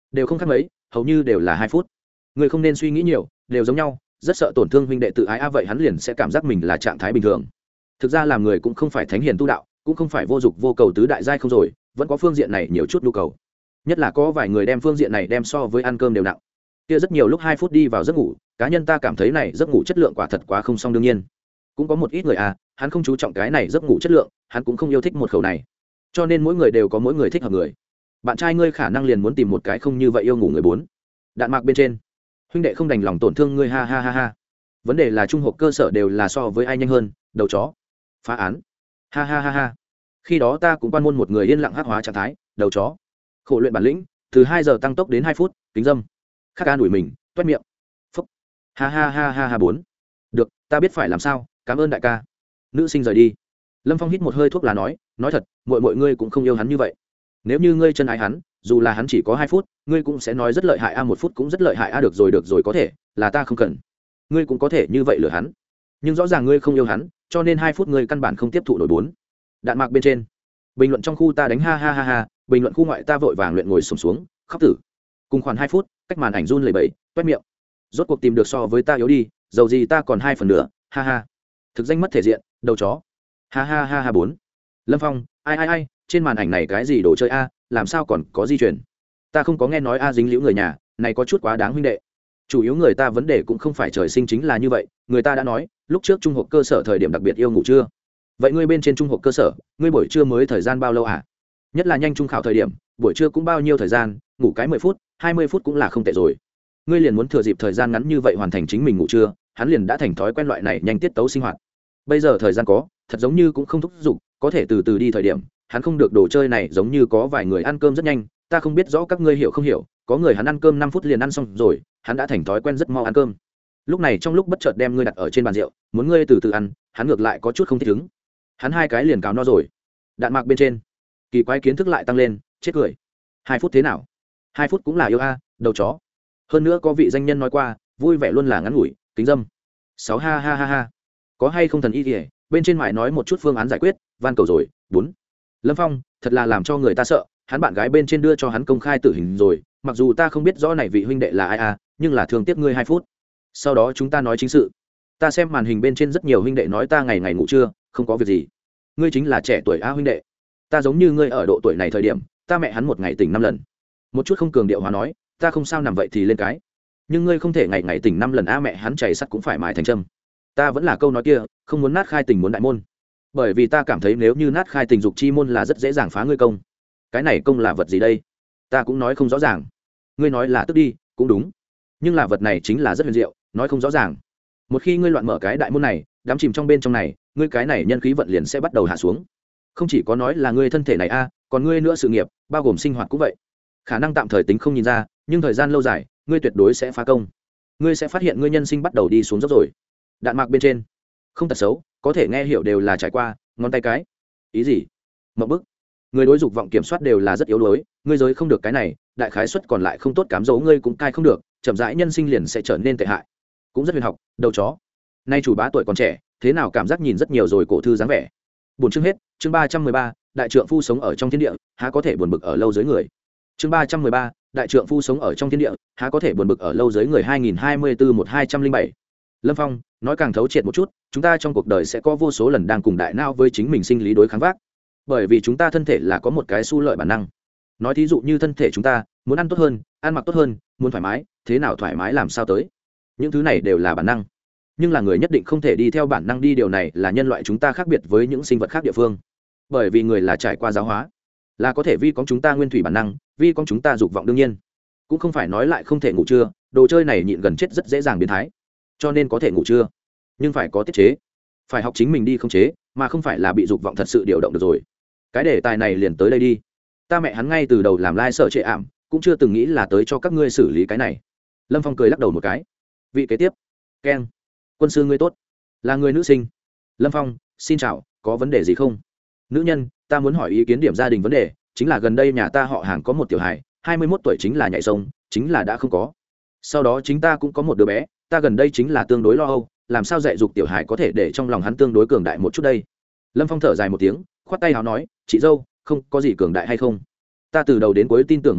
S1: đều không khác mấy, hầu như đều là hai phút. Ngươi không nên suy nghĩ nhiều, đều giống nhau, rất sợ tổn thương huynh đệ tự ái a, vậy hắn liền sẽ cảm giác mình là trạng thái bình thường. Thực ra làm người cũng không phải thánh hiền tu đạo, cũng không phải vô dục vô cầu tứ đại giai không rồi, vẫn có phương diện này nhiều chút nhu cầu. Nhất là có vài người đem phương diện này đem so với ăn cơm đều nặng. Kia rất nhiều lúc hai phút đi vào giấc ngủ, cá nhân ta cảm thấy này giấc ngủ chất lượng quả thật quá không xong. Đương nhiên cũng có một ít người à, hắn không chú trọng cái này giấc ngủ chất lượng, hắn cũng không yêu thích một khẩu này. Cho nên mỗi người đều có mỗi người thích hợp người. Bạn trai ngươi khả năng liền muốn tìm một cái không như vậy yêu ngủ người bốn. Đạn mạc bên trên, huynh đệ không đành lòng tổn thương ngươi ha ha ha ha. Vấn đề là trung học cơ sở đều là so với ai nhanh hơn, đầu chó. Phá án. Ha ha ha ha. Khi đó ta cũng quan môn một người yên lặng hắc hóa trạng thái, đầu chó. Khổ luyện bản lĩnh, từ hai giờ tăng tốc đến hai phút, kính dâm. Khắc ca đuổi mình, toét miệng. Phúc. Ha ha ha ha ha bốn. Được, ta biết phải làm sao, cảm ơn đại ca. Nữ sinh rời đi. Lâm Phong hít một hơi thuốc lá nói, nói thật, mọi mọi ngươi cũng không yêu hắn như vậy. Nếu như ngươi chân ái hắn, dù là hắn chỉ có hai phút, ngươi cũng sẽ nói rất lợi hại a, một phút cũng rất lợi hại a, được rồi được rồi, có thể là ta không cần. Ngươi cũng có thể như vậy lừa hắn. Nhưng rõ ràng ngươi không yêu hắn, cho nên hai phút ngươi căn bản không tiếp thụ nổi bốn. Đạn mạc bên trên. Bình luận trong khu ta đánh ha ha ha ha, bình luận khu ngoại ta vội vàng luyện ngồi xổm xuống, khóc tử. Cùng khoảng hai phút, cách màn ảnh run lẩy bẩy, toét miệng. Rốt cuộc tìm được so với ta yếu đi, dầu gì ta còn hai phần nữa, ha ha. Thực danh mất thể diện, đầu chó. Ha ha ha ha bốn. Lâm Phong, ai ai ai, trên màn ảnh này cái gì đồ chơi a, làm sao còn có di chuyển? Ta không có nghe nói a, dính liễu người nhà, này có chút quá đáng huynh đệ. Chủ yếu người ta vấn đề cũng không phải trời sinh chính là như vậy, người ta đã nói, lúc trước trung học cơ sở thời điểm đặc biệt yêu ngủ trưa. Vậy ngươi bên trên trung học cơ sở, ngươi buổi trưa mới thời gian bao lâu à? Nhất là nhanh trung khảo thời điểm, buổi trưa cũng bao nhiêu thời gian, ngủ cái mười phút, hai mươi phút cũng là không tệ rồi. Ngươi liền muốn thừa dịp thời gian ngắn như vậy hoàn thành chính mình ngủ trưa, hắn liền đã thành thói quen loại này nhanh tiết tấu sinh hoạt. Bây giờ thời gian có, thật giống như cũng không thúc giục, có thể từ từ đi thời điểm, hắn không được đồ chơi này, giống như có vài người ăn cơm rất nhanh, ta không biết rõ các ngươi hiểu không hiểu, có người hắn ăn cơm năm phút liền ăn xong rồi, hắn đã thành thói quen rất mau ăn cơm. Lúc này trong lúc bất chợt đem ngươi đặt ở trên bàn rượu, muốn ngươi từ từ ăn, hắn ngược lại có chút không thích ứng. Hắn hai cái liền cào no rồi. Đạn mạc bên trên, kỳ quái kiến thức lại tăng lên, chết cười. Hai phút thế nào? Hai phút cũng là yêu a, đầu chó. Hơn nữa có vị danh nhân nói qua, vui vẻ luôn là ngắn ngủi, kính dâm. Sáu ha ha ha ha. Có hay không thần y kìa, bên trên mải nói một chút phương án giải quyết, van cầu rồi. Bốn. Lâm Phong, thật là làm cho người ta sợ, hắn bạn gái bên trên đưa cho hắn công khai tử hình rồi, mặc dù ta không biết rõ này vị huynh đệ là ai a, nhưng là thương tiếc ngươi hai phút. Sau đó chúng ta nói chính sự. Ta xem màn hình bên trên rất nhiều huynh đệ nói ta ngày ngày ngủ trưa, không có việc gì. Ngươi chính là trẻ tuổi a huynh đệ. Ta giống như ngươi ở độ tuổi này thời điểm, ta mẹ hắn một ngày tỉnh năm lần. Một chút không cường điệu hóa nói, ta không sao nằm vậy thì lên cái. Nhưng ngươi không thể ngày ngày tỉnh năm lần a, mẹ hắn chảy sắt cũng phải mài thành châm. Ta vẫn là câu nói kia, không muốn nát khai tình muốn đại môn. Bởi vì ta cảm thấy nếu như nát khai tình dục chi môn là rất dễ dàng phá ngươi công. Cái này công là vật gì đây? Ta cũng nói không rõ ràng. Ngươi nói là tức đi, cũng đúng. Nhưng là vật này chính là rất huyền diệu, nói không rõ ràng. Một khi ngươi loạn mở cái đại môn này, đắm chìm trong bên trong này, ngươi cái này nhân khí vận liền sẽ bắt đầu hạ xuống. Không chỉ có nói là ngươi thân thể này a, còn ngươi nữa sự nghiệp, bao gồm sinh hoạt cũng vậy. Khả năng tạm thời tính không nhìn ra, nhưng thời gian lâu dài, ngươi tuyệt đối sẽ phá công. Ngươi sẽ phát hiện ngươi nhân sinh bắt đầu đi xuống dốc rồi. Đạn mạc bên trên, không tật xấu, có thể nghe hiểu đều là trải qua, ngón tay cái. Ý gì? Mộng bức. Người đối dục vọng kiểm soát đều là rất yếu đuối, ngươi giới không được cái này, đại khái suất còn lại không tốt cám dỗ ngươi cũng cai không được, chậm rãi nhân sinh liền sẽ trở nên tệ hại. Cũng rất huyền học, đầu chó. Nay chủ bá tuổi còn trẻ, thế nào cảm giác nhìn rất nhiều rồi cổ thư dáng vẻ. Buồn chương hết, chương ba trăm mười ba, đại trượng phu sống ở trong thiên địa, há có thể buồn bực ở lâu dưới người. Chương ba trăm mười ba, đại trượng phu sống ở trong thiên địa, há có thể buồn bực ở lâu dưới người. Hai nghìn hai mươi tư một hai trăm linh bảy. Lâm Phong nói càng thấu triệt một chút, chúng ta trong cuộc đời sẽ có vô số lần đang cùng đại não với chính mình sinh lý đối kháng vác, bởi vì chúng ta thân thể là có một cái xu lợi bản năng. Nói thí dụ như thân thể chúng ta muốn ăn tốt hơn, ăn mặc tốt hơn, muốn thoải mái, thế nào thoải mái làm sao tới, những thứ này đều là bản năng. Nhưng là người nhất định không thể đi theo bản năng đi, điều này là nhân loại chúng ta khác biệt với những sinh vật khác địa phương, bởi vì người là trải qua giáo hóa, là có thể vi con chúng ta nguyên thủy bản năng, vi con chúng ta dục vọng. Đương nhiên cũng không phải nói lại không thể ngủ trưa, đồ chơi này nhịn gần chết rất dễ dàng biến thái, cho nên có thể ngủ trưa, nhưng phải có tiết chế, phải học chính mình đi khống chế, mà không phải là bị dục vọng thật sự điều động được rồi. Cái đề tài này liền tới đây đi. Ta mẹ hắn ngay từ đầu làm lai sở trệ ảm, cũng chưa từng nghĩ là tới cho các ngươi xử lý cái này. Lâm Phong cười lắc đầu một cái. Vị kế tiếp, keng, quân sư ngươi tốt, là người nữ sinh. Lâm Phong, xin chào, có vấn đề gì không? Nữ nhân, ta muốn hỏi ý kiến điểm gia đình vấn đề, chính là gần đây nhà ta họ Hàng có một tiểu hài, hai mươi mốt tuổi, chính là nhảy sông, chính là đã không có. Sau đó chính ta cũng có một đứa bé, ta gần đây chính là tương đối lo âu, làm sao dạy dục tiểu hài có thể để trong lòng hắn tương đối cường đại một chút đây. Lâm Phong thở dài một tiếng, khoát tay áo nói, chị dâu, không có gì cường đại hay không, ta từ đầu đến cuối tin tưởng một điểm,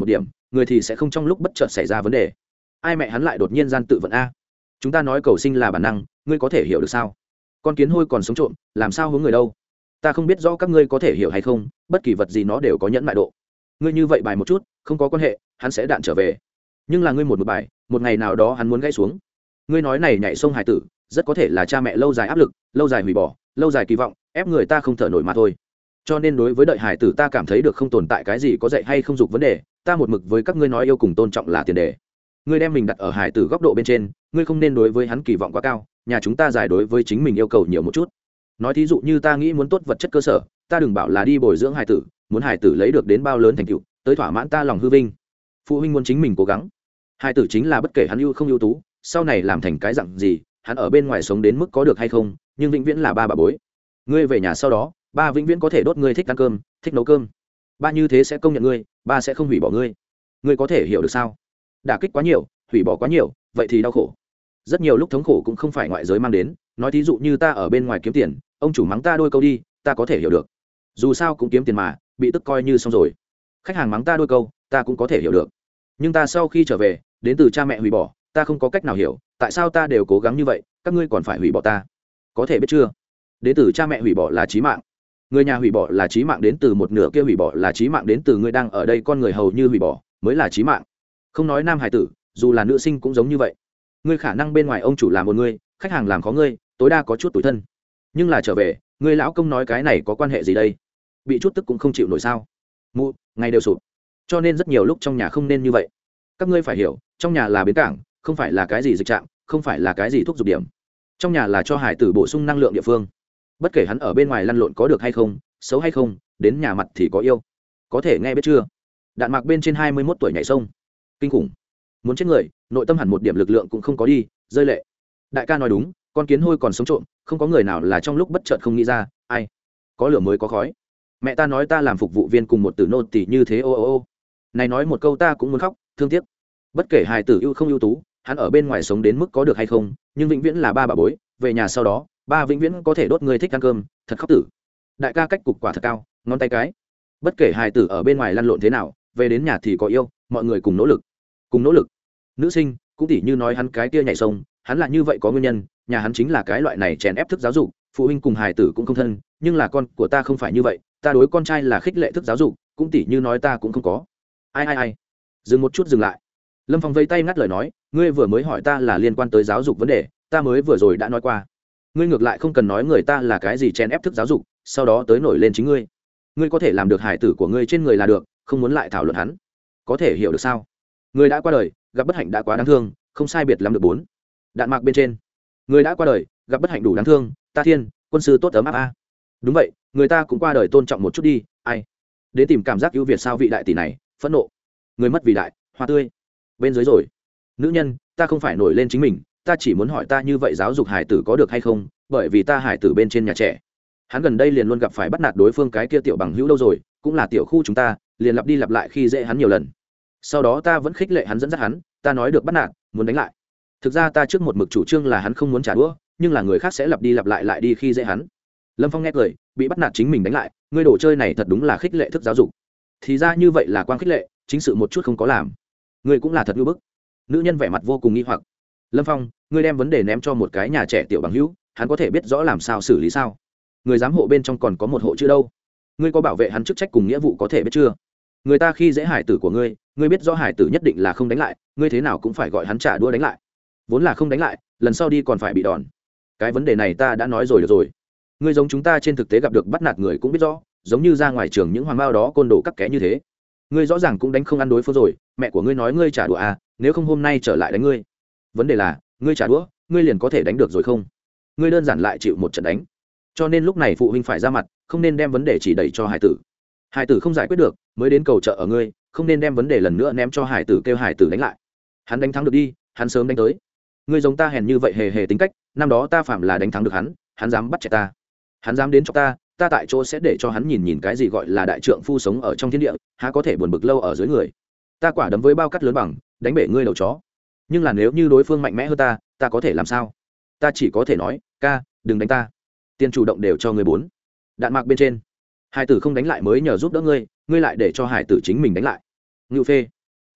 S1: người thì sẽ không trong lúc bất chợt xảy ra vấn đề. Ai mẹ hắn lại đột nhiên gian tự vận a? Chúng ta nói cầu sinh là bản năng, ngươi có thể hiểu được sao? Con kiến hôi còn sống trộm, làm sao hướng người đâu? Ta không biết rõ các ngươi có thể hiểu hay không, bất kỳ vật gì nó đều có nhẫn mại độ. Ngươi như vậy bài một chút, không có quan hệ, hắn sẽ đạn trở về. Nhưng là ngươi một một bài, một ngày nào đó hắn muốn gãy xuống. Ngươi nói này nhảy sông hải tử, rất có thể là cha mẹ lâu dài áp lực, lâu dài hủy bỏ, lâu dài kỳ vọng, ép người ta không thở nổi mà thôi. Cho nên đối với đợi hải tử ta cảm thấy được không tồn tại cái gì có dạy hay không dục vấn đề, ta một mực với các ngươi nói yêu cùng tôn trọng là tiền đề. Ngươi đem mình đặt ở hải tử góc độ bên trên, ngươi không nên đối với hắn kỳ vọng quá cao, nhà chúng ta giải đối với chính mình yêu cầu nhiều một chút. Nói thí dụ như ta nghĩ muốn tốt vật chất cơ sở, ta đừng bảo là đi bồi dưỡng hải tử, muốn hải tử lấy được đến bao lớn thành tựu, tới thỏa mãn ta lòng hư vinh. Phụ huynh muốn chính mình cố gắng. Hải tử chính là bất kể hắn ưu không ưu tú, sau này làm thành cái dạng gì, hắn ở bên ngoài sống đến mức có được hay không, nhưng vĩnh viễn là ba bà bối. Ngươi về nhà sau đó, ba vĩnh viễn có thể đốt ngươi thích ăn cơm, thích nấu cơm. Ba như thế sẽ công nhận ngươi, ba sẽ không hủy bỏ ngươi. Ngươi có thể hiểu được sao? Đả kích quá nhiều, hủy bỏ quá nhiều, vậy thì đau khổ. Rất nhiều lúc thống khổ cũng không phải ngoại giới mang đến, nói thí dụ như ta ở bên ngoài kiếm tiền, ông chủ mắng ta đôi câu đi, ta có thể hiểu được. Dù sao cũng kiếm tiền mà, bị tức coi như xong rồi. Khách hàng mắng ta đôi câu, ta cũng có thể hiểu được. Nhưng ta sau khi trở về, đến từ cha mẹ hủy bỏ, ta không có cách nào hiểu, tại sao ta đều cố gắng như vậy, các ngươi còn phải hủy bỏ ta? Có thể biết chưa? Đến từ cha mẹ hủy bỏ là chí mạng. Người nhà hủy bỏ là chí mạng, đến từ một nửa kia hủy bỏ là chí mạng, đến từ người đang ở đây con người hầu như hủy bỏ mới là chí mạng. Không nói nam hải tử, dù là nữ sinh cũng giống như vậy. Ngươi khả năng bên ngoài ông chủ làm một ngươi, khách hàng làm khó ngươi, tối đa có chút tủi thân. Nhưng là trở về, ngươi lão công nói cái này có quan hệ gì đây? Bị chút tức cũng không chịu nổi sao? Mụ, ngày đều sụp. Cho nên rất nhiều lúc trong nhà không nên như vậy. Các ngươi phải hiểu, trong nhà là bến cảng, không phải là cái gì dịch trạm, không phải là cái gì thuốc dục điểm. Trong nhà là cho hải tử bổ sung năng lượng địa phương. Bất kể hắn ở bên ngoài lăn lộn có được hay không, xấu hay không, đến nhà mặt thì có yêu. Có thể nghe biết chưa? Đạn mạc bên trên hai mươi mốt tuổi nhảy sông. Kinh khủng. Muốn chết người, nội tâm hẳn một điểm lực lượng cũng không có đi, rơi lệ. Đại ca nói đúng, con kiến hôi còn sống trộm, không có người nào là trong lúc bất chợt không nghĩ ra, ai? Có lửa mới có khói. Mẹ ta nói ta làm phục vụ viên cùng một tử nô tỳ như thế ô ô ô. Này nói một câu ta cũng muốn khóc, thương tiếc. Bất kể hài tử ưu không ưu tú, hắn ở bên ngoài sống đến mức có được hay không, nhưng vĩnh viễn là ba bà bối, về nhà sau đó, ba vĩnh viễn có thể đốt người thích ăn cơm, thật khóc tử. Đại ca cách cục quả thật cao, ngón tay cái. Bất kể hài tử ở bên ngoài lăn lộn thế nào, về đến nhà thì có yêu, mọi người cùng nỗ lực. Cùng nỗ lực. Nữ sinh, cũng tỉ như nói hắn cái kia nhảy sông, hắn là như vậy có nguyên nhân, nhà hắn chính là cái loại này chèn ép thức giáo dục, phụ huynh cùng hài tử cũng không thân, nhưng là con của ta không phải như vậy, ta đối con trai là khích lệ thức giáo dục, cũng tỉ như nói ta cũng không có. Ai ai ai. Dừng một chút dừng lại. Lâm Phong vây tay ngắt lời nói, ngươi vừa mới hỏi ta là liên quan tới giáo dục vấn đề, ta mới vừa rồi đã nói qua. Ngươi ngược lại không cần nói người ta là cái gì chèn ép thức giáo dục, sau đó tới nổi lên chính ngươi. Ngươi có thể làm được hài tử của ngươi trên người là được, không muốn lại thảo luận hắn. Có thể hiểu được sao? Người đã qua đời, gặp bất hạnh đã quá đáng thương, không sai biệt lắm được bốn. Đạn mạc bên trên. Người đã qua đời, gặp bất hạnh đủ đáng thương, ta thiên, quân sư tốt ấm áp a. Đúng vậy, người ta cũng qua đời tôn trọng một chút đi, ai. Đến tìm cảm giác ưu việt sao vị đại tỷ này, phẫn nộ. Người mất vì đại, hoa tươi. Bên dưới rồi. Nữ nhân, ta không phải nổi lên chính mình, ta chỉ muốn hỏi ta như vậy giáo dục hải tử có được hay không, bởi vì ta hải tử bên trên nhà trẻ. Hắn gần đây liền luôn gặp phải bắt nạt đối phương cái kia tiểu bằng hữu đâu rồi, cũng là tiểu khu chúng ta, liền lặp đi lặp lại khi dễ hắn nhiều lần. Sau đó ta vẫn khích lệ hắn, dẫn dắt hắn, ta nói được bắt nạt, muốn đánh lại. Thực ra ta trước một mực chủ trương là hắn không muốn trả đũa, nhưng là người khác sẽ lặp đi lặp lại lại đi khi dễ hắn. Lâm Phong nghe cười, bị bắt nạt chính mình đánh lại, ngươi đồ chơi này thật đúng là khích lệ thức giáo dục. Thì ra như vậy là quang khích lệ, chính sự một chút không có làm. Ngươi cũng là thật ngu bức. Nữ nhân vẻ mặt vô cùng nghi hoặc. Lâm Phong, ngươi đem vấn đề ném cho một cái nhà trẻ tiểu bằng hữu, hắn có thể biết rõ làm sao xử lý sao? Người giám hộ bên trong còn có một hộ chữ đâu? Ngươi có bảo vệ hắn chức trách cùng nghĩa vụ có thể biết chưa? Người ta khi dễ hải tử của ngươi, ngươi biết rõ hải tử nhất định là không đánh lại, ngươi thế nào cũng phải gọi hắn trả đũa đánh lại. Vốn là không đánh lại, lần sau đi còn phải bị đòn. Cái vấn đề này ta đã nói rồi được rồi. Ngươi giống chúng ta trên thực tế gặp được bắt nạt người cũng biết rõ, giống như ra ngoài trường những hoàng bao đó côn đồ cắt ké như thế. Ngươi rõ ràng cũng đánh không ăn đối phương rồi, mẹ của ngươi nói ngươi trả đũa à, nếu không hôm nay trở lại đánh ngươi. Vấn đề là, ngươi trả đũa, ngươi liền có thể đánh được rồi không? Ngươi đơn giản lại chịu một trận đánh. Cho nên lúc này phụ huynh phải ra mặt, không nên đem vấn đề chỉ đẩy cho hải tử. Hải tử không giải quyết được, mới đến cầu trợ ở ngươi, không nên đem vấn đề lần nữa ném cho hải tử kêu hải tử đánh lại. Hắn đánh thắng được đi, hắn sớm đánh tới. Ngươi giống ta hèn như vậy hề hề tính cách, năm đó ta phạm là đánh thắng được hắn, hắn dám bắt trẻ ta, hắn dám đến cho ta, ta tại chỗ sẽ để cho hắn nhìn nhìn cái gì gọi là đại trượng phu sống ở trong thiên địa, há có thể buồn bực lâu ở dưới người. Ta quả đấm với bao cắt lớn bằng, đánh bể ngươi đầu chó. Nhưng là nếu như đối phương mạnh mẽ hơn ta, ta có thể làm sao? Ta chỉ có thể nói, ca, đừng đánh ta. Tiền chủ động đều cho ngươi bốn. Đạn mạc bên trên. Hải tử không đánh lại mới nhờ giúp đỡ ngươi, ngươi lại để cho hải tử chính mình đánh lại. Ngưu phê.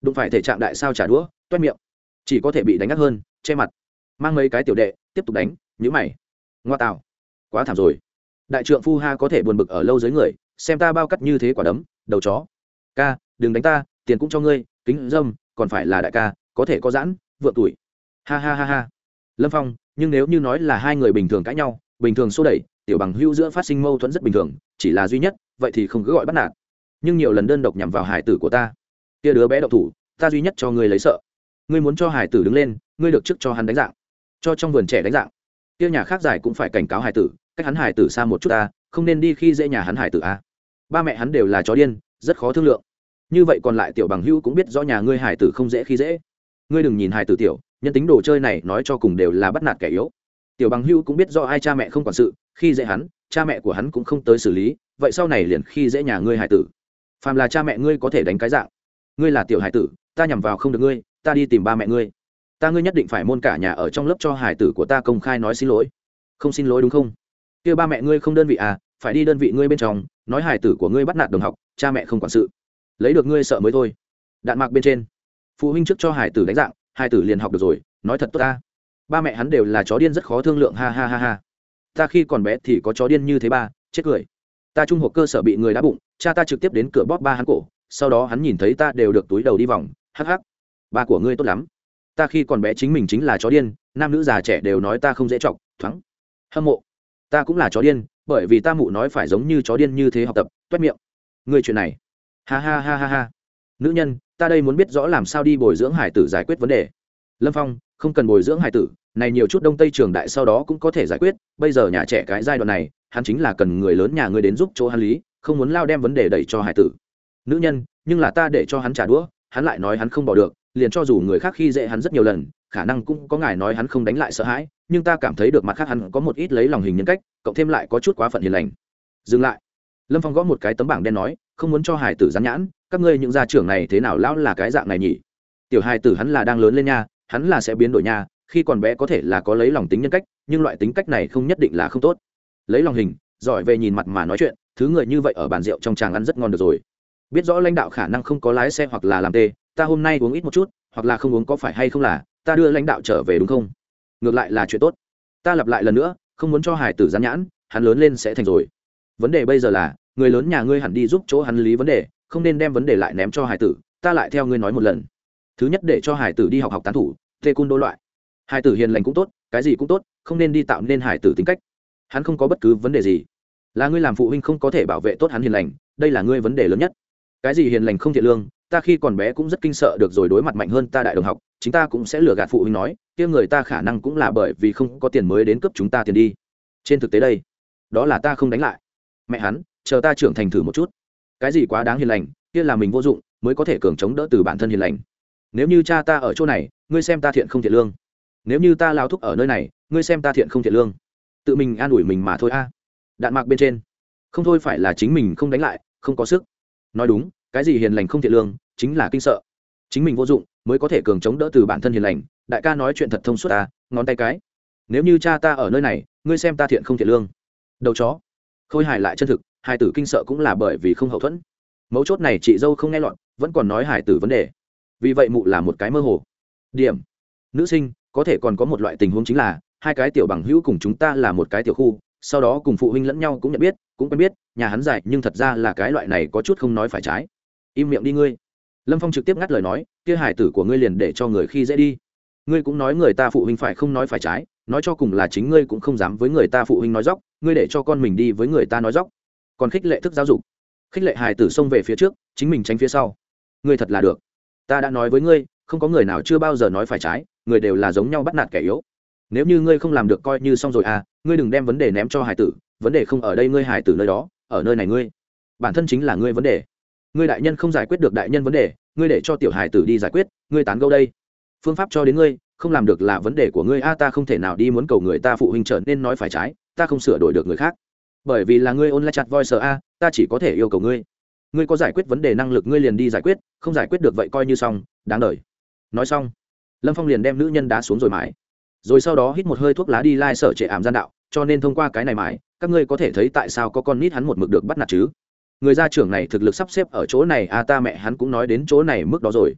S1: đụng phải thể trạng đại sao trả đũa toét miệng, chỉ có thể bị đánh ngắt hơn che mặt, mang mấy cái tiểu đệ tiếp tục đánh. Nhữ mày, ngoa tạo, quá thảm rồi. Đại trượng phu ha có thể buồn bực ở lâu dưới người, xem ta bao cắt như thế quả đấm đầu chó. Ca, đừng đánh ta, tiền cũng cho ngươi, kính dâm còn phải là đại ca, có thể có giãn vượng tuổi. Ha ha ha ha. Lâm Phong, nhưng nếu như nói là hai người bình thường cãi nhau, bình thường xô đẩy, tiểu bằng hữu giữa phát sinh mâu thuẫn rất bình thường, chỉ là duy nhất vậy thì không cứ gọi bắt nạt. Nhưng nhiều lần đơn độc nhằm vào hải tử của ta, kia đứa bé độc thủ, ta duy nhất cho ngươi lấy sợ. Ngươi muốn cho hải tử đứng lên, ngươi được trước cho hắn đánh dạng, cho trong vườn trẻ đánh dạng. Kia nhà khác giải cũng phải cảnh cáo hải tử, cách hắn hải tử xa một chút ta, không nên đi khi dễ nhà hắn hải tử a. Ba mẹ hắn đều là chó điên, rất khó thương lượng. Như vậy còn lại tiểu bằng hữu cũng biết rõ nhà ngươi hải tử không dễ khi dễ. Ngươi đừng nhìn hải tử tiểu, nhân tính đồ chơi này nói cho cùng đều là bắt nạt kẻ yếu. Tiểu bằng hữu cũng biết rõ ai cha mẹ không quản sự, khi dễ hắn, cha mẹ của hắn cũng không tới xử lý, vậy sau này liền khi dễ nhà ngươi hải tử. Phàm là cha mẹ ngươi có thể đánh cái dạng, ngươi là tiểu hải tử, ta nhằm vào không được ngươi, ta đi tìm ba mẹ ngươi, ta ngươi nhất định phải môn cả nhà ở trong lớp cho hải tử của ta công khai nói xin lỗi. Không xin lỗi đúng không? Kia ba mẹ ngươi không đơn vị à, phải đi đơn vị ngươi bên trong, nói hải tử của ngươi bắt nạt đồng học, cha mẹ không quản sự, lấy được ngươi sợ mới thôi. Đạn mạc bên trên, phụ huynh trước cho hải tử đánh dạng, hải tử liền học được rồi, nói thật tốt ta. Ba mẹ hắn đều là chó điên rất khó thương lượng, ha ha ha ha. Ta khi còn bé thì có chó điên như thế ba, chết cười. Ta trung học cơ sở bị người đá bụng, cha ta trực tiếp đến cửa bóp ba hắn cổ, sau đó hắn nhìn thấy ta đều được túi đầu đi vòng, hắc hắc. Ba của ngươi tốt lắm. Ta khi còn bé chính mình chính là chó điên, nam nữ già trẻ đều nói ta không dễ chọc, thoáng hâm mộ. Ta cũng là chó điên, bởi vì ta mụ nói phải giống như chó điên như thế học tập, toét miệng. Ngươi chuyện này, ha ha ha ha ha. Nữ nhân, ta đây muốn biết rõ làm sao đi bồi dưỡng hải tử giải quyết vấn đề. Lâm Phong, không cần bồi dưỡng hải tử, này nhiều chút đông tây trường đại sau đó cũng có thể giải quyết. Bây giờ nhà trẻ cái giai đoạn này, hắn chính là cần người lớn nhà ngươi đến giúp chỗ hắn lý, không muốn lao đem vấn đề đẩy cho hải tử. Nữ nhân, nhưng là ta để cho hắn trả đũa, hắn lại nói hắn không bỏ được, liền cho dù người khác khi dễ hắn rất nhiều lần, khả năng cũng có ngài nói hắn không đánh lại sợ hãi, nhưng ta cảm thấy được mặt khác hắn có một ít lấy lòng hình nhân cách, cộng thêm lại có chút quá phận hiền lành. Dừng lại. Lâm Phong gõ một cái tấm bảng đen nói, không muốn cho hải tử gián nhãn, các ngươi những gia trưởng này thế nào lão là cái dạng này nhỉ? Tiểu hải tử hắn là đang lớn lên nha, hắn là sẽ biến đổi nha, khi còn bé có thể là có lấy lòng tính nhân cách, nhưng loại tính cách này không nhất định là không tốt. Lấy lòng hình, giỏi về nhìn mặt mà nói chuyện, thứ người như vậy ở bàn rượu trong tràng ăn rất ngon được rồi. Biết rõ lãnh đạo khả năng không có lái xe hoặc là làm tê, ta hôm nay uống ít một chút, hoặc là không uống có phải hay không là, ta đưa lãnh đạo trở về đúng không? Ngược lại là chuyện tốt. Ta lặp lại lần nữa, không muốn cho hải tử gián nhãn, hắn lớn lên sẽ thành rồi. Vấn đề bây giờ là, người lớn nhà ngươi hẳn đi giúp chỗ hắn lý vấn đề, không nên đem vấn đề lại ném cho hải tử. Ta lại theo ngươi nói một lần. Thứ nhất, để cho hải tử đi học học tán thủ, tê cun đô loại. Hải tử hiền lành cũng tốt, cái gì cũng tốt, không nên đi tạo nên hải tử tính cách. Hắn không có bất cứ vấn đề gì, là ngươi làm phụ huynh không có thể bảo vệ tốt hắn hiền lành, đây là ngươi vấn đề lớn nhất. Cái gì hiền lành không thiện lương, ta khi còn bé cũng rất kinh sợ được rồi, đối mặt mạnh hơn ta đại đồng học, chính ta cũng sẽ lừa gạt phụ huynh nói, kia người ta khả năng cũng là bởi vì không có tiền mới đến cướp chúng ta tiền đi. Trên thực tế đây, đó là ta không đánh lại. Mẹ hắn, chờ ta trưởng thành thử một chút. Cái gì quá đáng hiền lành, kia là mình vô dụng, mới có thể cường chống đỡ từ bản thân hiền lành. Nếu như cha ta ở chỗ này, ngươi xem ta thiện không thiện lương. Nếu như ta lao thúc ở nơi này, ngươi xem ta thiện không thiện lương. Tự mình an ủi mình mà thôi a. Đạn mạc bên trên, không thôi phải là chính mình không đánh lại, không có sức. Nói đúng, cái gì hiền lành không thiện lương, chính là kinh sợ. Chính mình vô dụng, mới có thể cường chống đỡ từ bản thân hiền lành. Đại ca nói chuyện thật thông suốt ta, ngón tay cái. Nếu như cha ta ở nơi này, ngươi xem ta thiện không thiện lương. Đầu chó. Khôi hài lại chân thực, hài tử kinh sợ cũng là bởi vì không hậu thuẫn. Mấu chốt này chị dâu không nghe lọt, vẫn còn nói hài tử vấn đề. Vì vậy mụ là một cái mơ hồ. Điểm. Nữ sinh, có thể còn có một loại tình huống chính là, hai cái tiểu bằng hữu cùng chúng ta là một cái tiểu khu, sau đó cùng phụ huynh lẫn nhau cũng nhận biết, cũng quen biết, nhà hắn dài nhưng thật ra là cái loại này có chút không nói phải trái. Im miệng đi ngươi. Lâm Phong trực tiếp ngắt lời nói, kia hải tử của ngươi liền để cho người khi dễ đi. Ngươi cũng nói người ta phụ huynh phải không nói phải trái, nói cho cùng là chính ngươi cũng không dám với người ta phụ huynh nói dóc, ngươi để cho con mình đi với người ta nói dóc. Còn khích lệ thức giáo dục, khích lệ hải tử xông về phía trước, chính mình tránh phía sau. Ngươi thật là được. Ta đã nói với ngươi, không có người nào chưa bao giờ nói phải trái, người đều là giống nhau bắt nạt kẻ yếu. Nếu như ngươi không làm được coi như xong rồi à, ngươi đừng đem vấn đề ném cho hải tử, vấn đề không ở đây ngươi hải tử nơi đó, ở nơi này ngươi. Bản thân chính là ngươi vấn đề. Ngươi đại nhân không giải quyết được đại nhân vấn đề, ngươi để cho tiểu hải tử đi giải quyết, ngươi tán gẫu đây. Phương pháp cho đến ngươi, không làm được là vấn đề của ngươi a, à, ta không thể nào đi muốn cầu người ta phụ huynh trở nên nói phải trái, ta không sửa đổi được người khác. Bởi vì là ngươi online chat voice a, à, ta chỉ có thể yêu cầu ngươi. Ngươi có giải quyết vấn đề năng lực ngươi liền đi giải quyết, không giải quyết được vậy coi như xong, đáng đời. Nói xong, Lâm Phong liền đem nữ nhân đá xuống rồi mãi. Rồi sau đó hít một hơi thuốc lá đi lai sở trệ ảm gian đạo, cho nên thông qua cái này mãi, các ngươi có thể thấy tại sao có con nít hắn một mực được bắt nạt chứ. Người gia trưởng này thực lực sắp xếp ở chỗ này a, à, ta mẹ hắn cũng nói đến chỗ này mức đó rồi.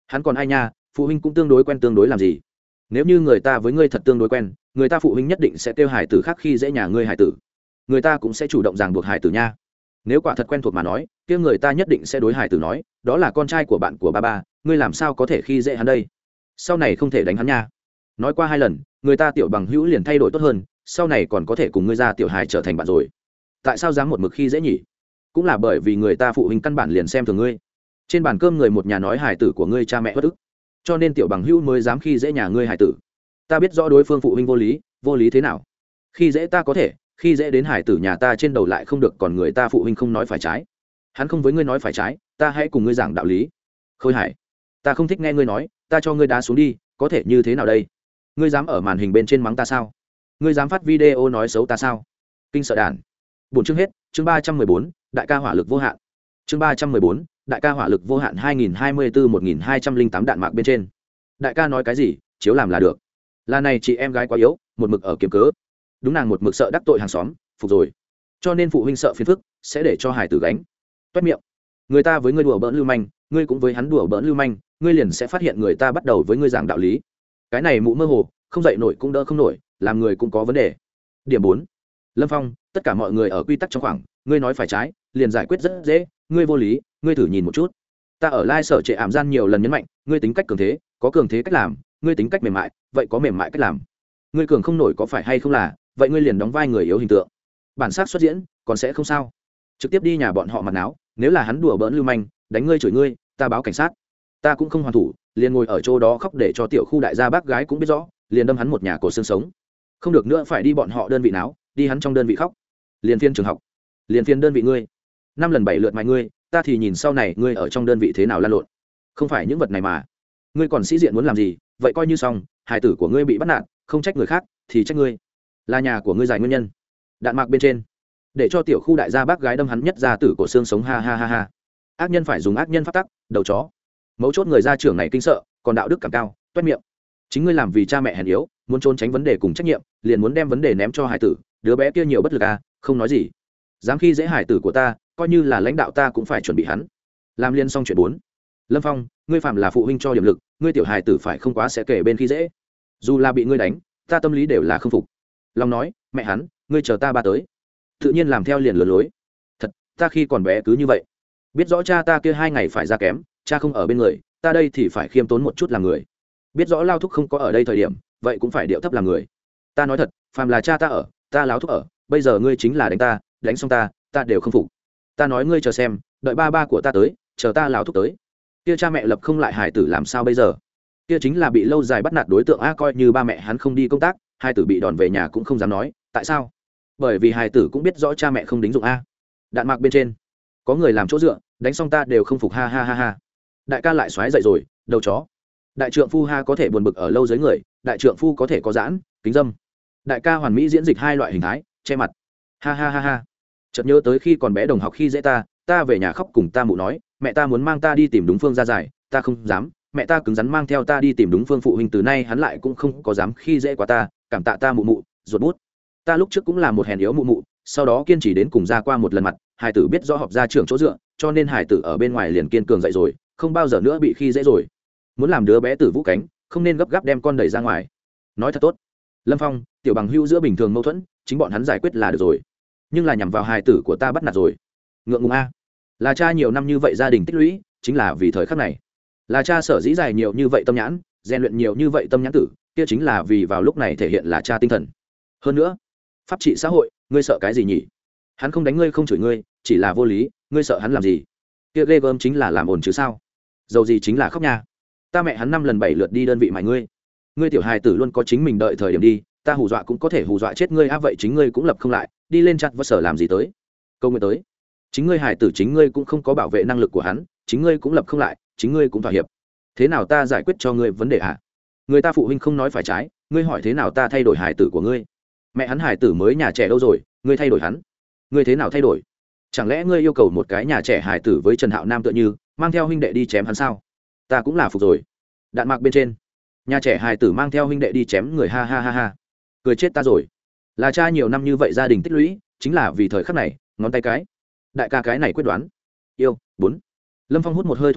S1: hắn còn ai nha, phụ huynh cũng tương đối quen tương đối làm gì. Nếu như người ta với ngươi thật tương đối quen, người ta phụ huynh nhất định sẽ kêu hải tử khác khi dễ nhà ngươi hải tử, người ta cũng sẽ chủ động ràng buộc hải tử nha. Nếu quả thật quen thuộc mà nói, kia người ta nhất định sẽ đối hải tử nói, đó là con trai của bạn của ba ba, ngươi làm sao có thể khi dễ hắn đây, sau này không thể đánh hắn nha. Nói qua hai lần, người ta tiểu bằng hữu liền thay đổi tốt hơn, sau này còn có thể cùng ngươi ra tiểu hài trở thành bạn rồi. Tại sao dám một mực khi dễ nhỉ? Cũng là bởi vì người ta phụ huynh căn bản liền xem thường ngươi. Trên bàn cơm người một nhà nói hài tử của ngươi cha mẹ bất ức, cho nên tiểu bằng hữu mới dám khi dễ nhà ngươi hài tử. Ta biết rõ đối phương phụ huynh vô lý, vô lý thế nào? Khi dễ ta có thể, khi dễ đến hài tử nhà ta trên đầu lại không được, còn người ta phụ huynh không nói phải trái. Hắn không với ngươi nói phải trái, ta hãy cùng ngươi giảng đạo lý. Khôi Hải, ta không thích nghe ngươi nói, ta cho ngươi đá xuống đi, có thể như thế nào đây? Ngươi dám ở màn hình bên trên mắng ta sao? Ngươi dám phát video nói xấu ta sao? Kinh sợ đản. Bốn chương hết, chương ba trăm mười bốn, đại ca hỏa lực vô hạn. Chương ba trăm mười bốn, đại ca hỏa lực vô hạn hai nghìn hai mươi tư một nghìn hai trăm linh tám đạn mạc bên trên. Đại ca nói cái gì, chiếu làm là được. Là này chị em gái quá yếu, một mực ở kiếm cớ. Đúng nàng một mực sợ đắc tội hàng xóm, phục rồi. Cho nên phụ huynh sợ phiền phức, sẽ để cho hải tử gánh. Toét miệng. Người ta với ngươi đùa bỡn lưu manh, ngươi cũng với hắn đùa bỡn lưu manh, ngươi liền sẽ phát hiện người ta bắt đầu với ngươi giảng đạo lý. Cái này mụ mơ hồ, không dậy nổi cũng đỡ không nổi, làm người cũng có vấn đề. Điểm bốn. Lâm Phong, tất cả mọi người ở quy tắc trong khoảng, ngươi nói phải trái, liền giải quyết rất dễ, ngươi vô lý, ngươi thử nhìn một chút. Ta ở lai sở trệ ảm gian nhiều lần nhấn mạnh, ngươi tính cách cường thế, có cường thế cách làm, ngươi tính cách mềm mại, vậy có mềm mại cách làm. Ngươi cường không nổi có phải hay không là, vậy ngươi liền đóng vai người yếu hình tượng. Bản sắc xuất diễn, còn sẽ không sao. Trực tiếp đi nhà bọn họ mặt náo, nếu là hắn đùa bỡn lưu manh, đánh ngươi chửi ngươi, ta báo cảnh sát. Ta cũng không hoàn thủ, liền ngồi ở chỗ đó khóc để cho tiểu khu đại gia bác gái cũng biết rõ, liền đâm hắn một nhà cổ xương sống. Không được nữa phải đi bọn họ đơn vị náo, đi hắn trong đơn vị khóc. Liền phiên trường học, liền phiên đơn vị ngươi. Năm lần bảy lượt mày ngươi, ta thì nhìn sau này ngươi ở trong đơn vị thế nào lan lộn. Không phải những vật này mà. Ngươi còn sĩ diện muốn làm gì, vậy coi như xong, hài tử của ngươi bị bắt nạt, không trách người khác, thì trách ngươi. Là nhà của ngươi giải nguyên nhân. Đạn mạc bên trên. Để cho tiểu khu đại gia bác gái đâm hắn nhất ra tử cổ xương sống ha ha ha ha. Ác nhân phải dùng ác nhân pháp tắc, đầu chó. Mấu chốt người gia trưởng này kinh sợ, còn đạo đức cảm cao, toét miệng. Chính ngươi làm vì cha mẹ hèn yếu, muốn trốn tránh vấn đề cùng trách nhiệm, liền muốn đem vấn đề ném cho hải tử, đứa bé kia nhiều bất lực à, không nói gì. Dám khi dễ hải tử của ta, coi như là lãnh đạo ta cũng phải chuẩn bị hắn. Làm liên xong chuyện bốn. Lâm Phong, ngươi phạm là phụ huynh cho điểm lực, ngươi tiểu hải tử phải không quá sẽ kể bên khi dễ. Dù là bị ngươi đánh, ta tâm lý đều là không phục. Long nói, mẹ hắn, ngươi chờ ta ba tới. Tự nhiên làm theo liền lừa lối. Thật, ta khi còn bé cứ như vậy. Biết rõ cha ta kia hai ngày phải ra kém, cha không ở bên người, ta đây thì phải khiêm tốn một chút làm người. Biết rõ lao thúc không có ở đây thời điểm, vậy cũng phải điệu thấp làm người. Ta nói thật, phàm là cha ta ở, ta láo thúc ở, bây giờ ngươi chính là đánh ta, đánh xong ta, ta đều không phục. Ta nói ngươi chờ xem, đợi ba ba của ta tới, chờ ta láo thúc tới. Kia cha mẹ lập không lại hải tử làm sao bây giờ? Kia chính là bị lâu dài bắt nạt đối tượng a, coi như ba mẹ hắn không đi công tác, hải tử bị đòn về nhà cũng không dám nói, tại sao? Bởi vì hải tử cũng biết rõ cha mẹ không đính dụng a. Đạn mạc bên trên, có người làm chỗ dựa, đánh xong ta đều không phục ha ha ha ha. Đại ca lại xoáy dậy rồi, đầu chó. Đại trượng phu ha có thể buồn bực ở lâu dưới người, đại trượng phu có thể có giãn, kính dâm. Đại ca hoàn mỹ diễn dịch hai loại hình thái, che mặt. Ha ha ha ha. Chợt nhớ tới khi còn bé đồng học khi dễ ta, ta về nhà khóc cùng ta mụ nói, mẹ ta muốn mang ta đi tìm đúng phương ra giải, ta không dám, mẹ ta cứng rắn mang theo ta đi tìm đúng phương phụ huynh, từ nay hắn lại cũng không có dám khi dễ quá ta, cảm tạ ta mụ mụ, ruột bút. Ta lúc trước cũng là một hèn yếu mụ mụ, sau đó kiên trì đến cùng ra qua một lần mặt, hải tử biết rõ học ra trưởng chỗ dựa, cho nên hải tử ở bên ngoài liền kiên cường dậy rồi, không bao giờ nữa bị khi dễ rồi. Muốn làm đứa bé tử vũ cánh, không nên gấp gáp đem con đẩy ra ngoài. Nói thật tốt. Lâm Phong, tiểu bằng hữu giữa bình thường mâu thuẫn, chính bọn hắn giải quyết là được rồi. Nhưng là nhằm vào hài tử của ta bắt nạt rồi. Ngượng ngùng a. Là cha nhiều năm như vậy gia đình tích lũy, chính là vì thời khắc này. Là cha sở dĩ dài nhiều như vậy tâm nhãn, rèn luyện nhiều như vậy tâm nhãn tử, kia chính là vì vào lúc này thể hiện là cha tinh thần. Hơn nữa, pháp trị xã hội, ngươi sợ cái gì nhỉ? Hắn không đánh ngươi không chửi ngươi, chỉ là vô lý, ngươi sợ hắn làm gì? Kia ghê gớm chính là làm ồn chứ sao? Dầu gì chính là khóc nha. Ta mẹ hắn năm lần bảy lượt đi đơn vị mày ngươi. Ngươi tiểu hài tử luôn có chính mình đợi thời điểm đi, ta hù dọa cũng có thể hù dọa chết ngươi a, vậy chính ngươi cũng lập không lại, đi lên chặt và sở làm gì tới? Câu nguyện tới. Chính ngươi hài tử chính ngươi cũng không có bảo vệ năng lực của hắn, chính ngươi cũng lập không lại, chính ngươi cũng thỏa hiệp. Thế nào ta giải quyết cho ngươi vấn đề ạ? Người ta phụ huynh không nói phải trái, ngươi hỏi thế nào ta thay đổi hài tử của ngươi? Mẹ hắn hài tử mới nhà trẻ đâu rồi, ngươi thay đổi hắn? Ngươi thế nào thay đổi? Chẳng lẽ ngươi yêu cầu một cái nhà trẻ hài tử với Trần Hạo Nam tựa như, mang theo huynh đệ đi chém hắn sao? Ta cũng là phục rồi. Đạn mạc bên trên, nhà trẻ hài tử mang theo huynh đệ đi chém người ha ha ha ha. Cười chết ta rồi. Là cha nhiều năm như vậy gia đình tích lũy, chính là vì thời khắc này, ngón tay cái. Đại ca cái này quyết đoán. Yêu, bốn. Lâm Phong hút một hơi thuốc nói,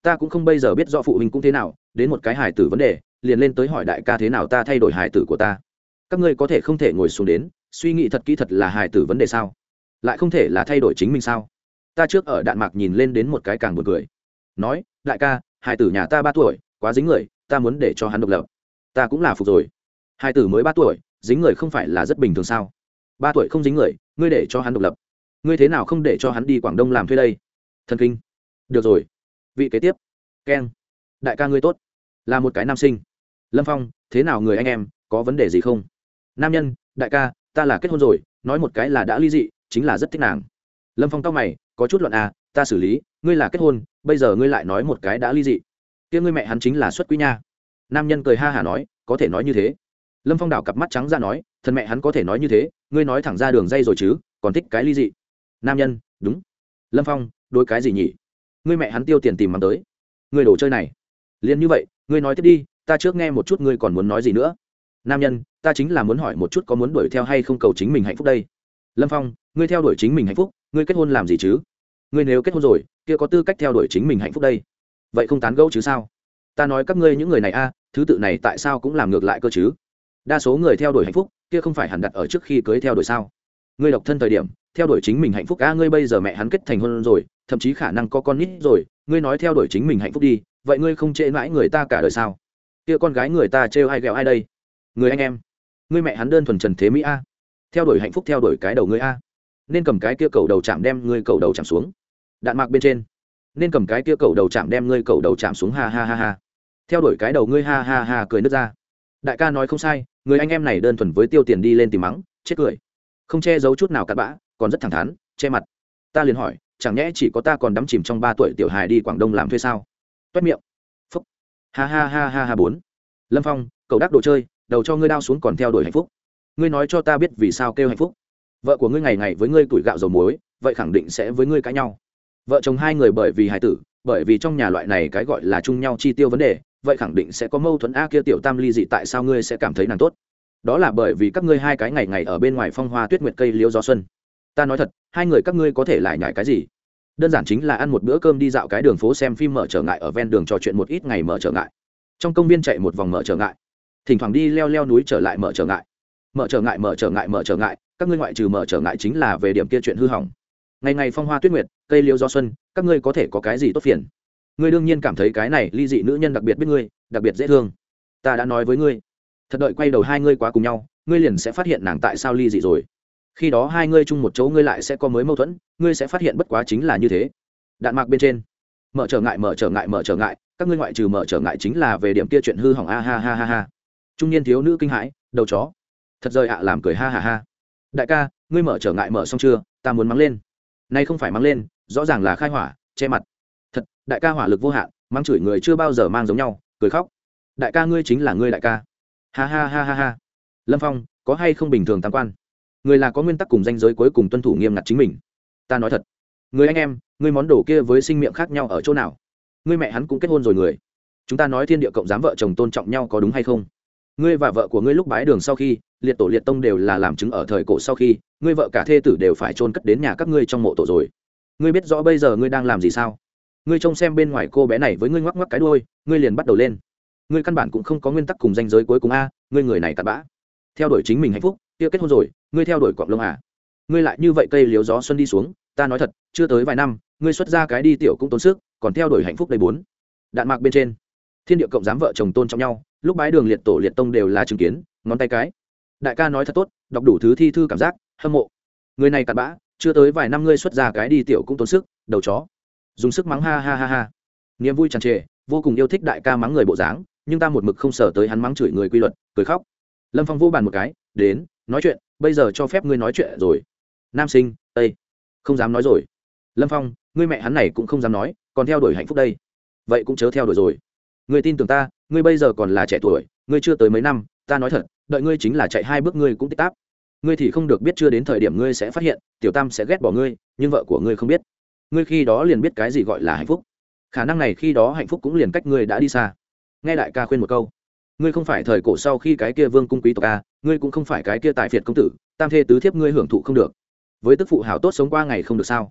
S1: ta cũng không bây giờ biết rõ phụ huynh cũng thế nào, đến một cái hài tử vấn đề liền lên tới hỏi đại ca thế nào ta thay đổi hài tử của ta. Các ngươi có thể không thể ngồi xuống đến suy nghĩ thật kỹ thật là hài tử vấn đề sao, lại không thể là thay đổi chính mình sao? Ta trước ở Đạn Mạc nhìn lên đến một cái càng buồn cười, nói đại ca, hài tử nhà ta ba tuổi quá dính người, ta muốn để cho hắn độc lập. Ta cũng là phục rồi, hài tử mới ba tuổi dính người không phải là rất bình thường sao? Ba tuổi không dính người ngươi để cho hắn độc lập, ngươi thế nào không để cho hắn đi Quảng Đông làm thuê đây? Thần kinh. Được rồi, vị kế tiếp. Keng. Đại ca ngươi tốt, là một cái nam sinh. Lâm Phong, thế nào người anh em, có vấn đề gì không? Nam nhân, đại ca, ta là kết hôn rồi, nói một cái là đã ly dị, chính là rất thích nàng. Lâm Phong cau mày, có chút loạn à, ta xử lý, ngươi là kết hôn, bây giờ ngươi lại nói một cái đã ly dị. Kia ngươi mẹ hắn chính là xuất quý nha. Nam nhân cười ha hả nói, có thể nói như thế. Lâm Phong đảo cặp mắt trắng ra nói, thân mẹ hắn có thể nói như thế, ngươi nói thẳng ra đường dây rồi chứ, còn thích cái ly dị. Nam nhân, đúng. Lâm Phong, đối cái gì nhỉ? Ngươi mẹ hắn tiêu tiền tìm mắm tới. Ngươi đồ chơi này. Liên như vậy, ngươi nói tiếp đi, ta trước nghe một chút ngươi còn muốn nói gì nữa. Nam nhân, ta chính là muốn hỏi một chút có muốn đuổi theo hay không cầu chính mình hạnh phúc đây. Lâm Phong, ngươi theo đuổi chính mình hạnh phúc, ngươi kết hôn làm gì chứ? Ngươi nếu kết hôn rồi, kia có tư cách theo đuổi chính mình hạnh phúc đây. Vậy không tán gẫu chứ sao? Ta nói các ngươi những người này a, thứ tự này tại sao cũng làm ngược lại cơ chứ? Đa số người theo đuổi hạnh phúc, kia không phải hẳn đặt ở trước khi cưới theo đuổi sao? Ngươi độc thân thời điểm, theo đuổi chính mình hạnh phúc a, ngươi bây giờ mẹ hắn kết thành hôn rồi, thậm chí khả năng có con nít rồi, ngươi nói theo đuổi chính mình hạnh phúc đi, vậy ngươi không trễ mãi người ta cả đời sao? Kia con gái người ta trêu ai ghẹo ai đây? Người anh em, ngươi mẹ hắn đơn thuần trần thế mỹ a, theo đuổi hạnh phúc theo đuổi cái đầu ngươi a, nên cầm cái kia cầu đầu chạm đem ngươi cầu đầu chạm xuống. Đạn Mạc bên trên, nên cầm cái kia cầu đầu chạm đem ngươi cầu đầu chạm xuống, ha ha ha ha, theo đuổi cái đầu ngươi, ha ha ha, cười nứt ra. Đại ca nói không sai, người anh em này đơn thuần với tiêu tiền đi lên tìm mắng, chết cười, không che giấu chút nào cặn bã, còn rất thẳng thắn, che mặt. Ta liền hỏi, chẳng nhẽ chỉ có ta còn đắm chìm trong ba tuổi tiểu hài đi Quảng Đông làm thuê sao? Toét miệng, phúc, ha ha ha ha ha bốn. Lâm Phong, cầu đắc đồ chơi, đầu cho ngươi đao xuống còn theo đuổi hạnh phúc. Ngươi nói cho ta biết vì sao kêu hạnh phúc? Vợ của ngươi ngày ngày với ngươi tuổi gạo dầu muối, vậy khẳng định sẽ với ngươi cãi nhau. Vợ chồng hai người bởi vì hài tử, bởi vì trong nhà loại này cái gọi là chung nhau chi tiêu vấn đề, vậy khẳng định sẽ có mâu thuẫn. A kia tiểu tam ly dị tại sao ngươi sẽ cảm thấy nàng tốt? Đó là bởi vì các ngươi hai cái ngày ngày ở bên ngoài phong hoa tuyết nguyệt cây liễu gió xuân. Ta nói thật, hai người các ngươi có thể lại nhải cái gì? Đơn giản chính là ăn một bữa cơm, đi dạo cái đường phố, xem phim, mở trở ngại ở ven đường trò chuyện một ít ngày mở trở ngại. Trong công viên chạy một vòng mở trở ngại. Thỉnh thoảng đi leo leo núi trở lại mở trở ngại. Mở trở ngại mở trở ngại mở trở ngại, các ngươi ngoại trừ mở trở ngại chính là về điểm kia chuyện hư hỏng. Ngày ngày phong hoa tuyết nguyệt, cây liễu gió xuân, các ngươi có thể có cái gì tốt phiền? Ngươi đương nhiên cảm thấy cái này ly dị nữ nhân đặc biệt biết ngươi, đặc biệt dễ thương. Ta đã nói với ngươi, thật đợi quay đầu hai ngươi quá cùng nhau, ngươi liền sẽ phát hiện nàng tại sao ly dị rồi. Khi đó hai ngươi chung một chỗ, ngươi lại sẽ có mới mâu thuẫn, ngươi sẽ phát hiện bất quá chính là như thế. Đạn Mạc bên trên, mở trở ngại mở trở ngại mở trở ngại, các ngươi ngoại trừ mở trở ngại chính là về điểm kia chuyện hư hỏng, a ha ha ha ha. Trung niên thiếu nữ kinh hãi, đầu chó, thật rời ạ, làm cười ha ha ha. Đại ca, ngươi mở trở ngại mở xong chưa? Ta muốn mắng lên. Nay không phải mắng lên, rõ ràng là khai hỏa, che mặt. Thật, đại ca hỏa lực vô hạn, mắng chửi người chưa bao giờ mang giống nhau, cười khóc. Đại ca ngươi chính là ngươi đại ca. Ha ha ha ha ha. Lâm Phong, có hay không bình thường tam quan? Người là có nguyên tắc cùng danh giới cuối cùng tuân thủ nghiêm ngặt chính mình. Ta nói thật, người anh em, ngươi món đồ kia với sinh miệng khác nhau ở chỗ nào? Ngươi mẹ hắn cũng kết hôn rồi người. Chúng ta nói thiên địa cộng giám vợ chồng tôn trọng nhau có đúng hay không? Ngươi và vợ của ngươi lúc bái đường sau khi, liệt tổ liệt tông đều là làm chứng ở thời cổ sau khi, ngươi vợ cả thê tử đều phải chôn cất đến nhà các ngươi trong mộ tổ rồi. Ngươi biết rõ bây giờ ngươi đang làm gì sao? Ngươi trông xem bên ngoài cô bé này với ngươi ngoắc ngoắc cái đuôi, ngươi liền bắt đầu lên. Ngươi căn bản cũng không có nguyên tắc cùng danh giới cuối cùng a, ngươi người này cặn bã. Theo đuổi chính mình hạnh phúc, kia kết hôn rồi, ngươi theo đuổi cọng lông à? Ngươi lại như vậy cây liếu gió xuân đi xuống, ta nói thật, chưa tới vài năm, ngươi xuất ra cái đi tiểu cũng tốn sức, còn theo đuổi hạnh phúc đây bốn. Đạn Mạc bên trên, thiên địa cộng giám vợ chồng tôn trọng nhau, lúc bái đường liệt tổ liệt tông đều là chứng kiến, ngón tay cái. Đại ca nói thật tốt, đọc đủ thứ thi thư cảm giác hâm mộ. Người này cặn bã, chưa tới vài năm ngươi xuất ra cái đi tiểu cũng tốn sức, đầu chó. Dùng sức mắng ha ha ha ha. Niềm vui tràn trề, vô cùng yêu thích đại ca mắng người bộ dáng, nhưng ta một mực không sở tới hắn mắng chửi người quy luật, cười khóc. Lâm Phong vô bàn một cái, đến, nói chuyện, bây giờ cho phép ngươi nói chuyện rồi. Nam sinh, ây, không dám nói rồi. Lâm Phong, ngươi mẹ hắn này cũng không dám nói, còn theo đuổi hạnh phúc đây. Vậy cũng chớ theo đuổi rồi. Ngươi tin tưởng ta, ngươi bây giờ còn là trẻ tuổi, ngươi chưa tới mấy năm, ta nói thật, đợi ngươi chính là chạy hai bước ngươi cũng tích táp. Ngươi thì không được biết chưa đến thời điểm ngươi sẽ phát hiện, tiểu tam sẽ ghét bỏ ngươi, nhưng vợ của ngươi không biết. Ngươi khi đó liền biết cái gì gọi là hạnh phúc. Khả năng này khi đó hạnh phúc cũng liền cách ngươi đã đi xa. Nghe đại ca khuyên một câu, ngươi không phải thời cổ sau khi cái kia vương cung quý tộc a, ngươi cũng không phải cái kia tài phiệt công tử, tam thê tứ thiếp ngươi hưởng thụ không được. Với tức phụ hảo tốt sống qua ngày không được sao?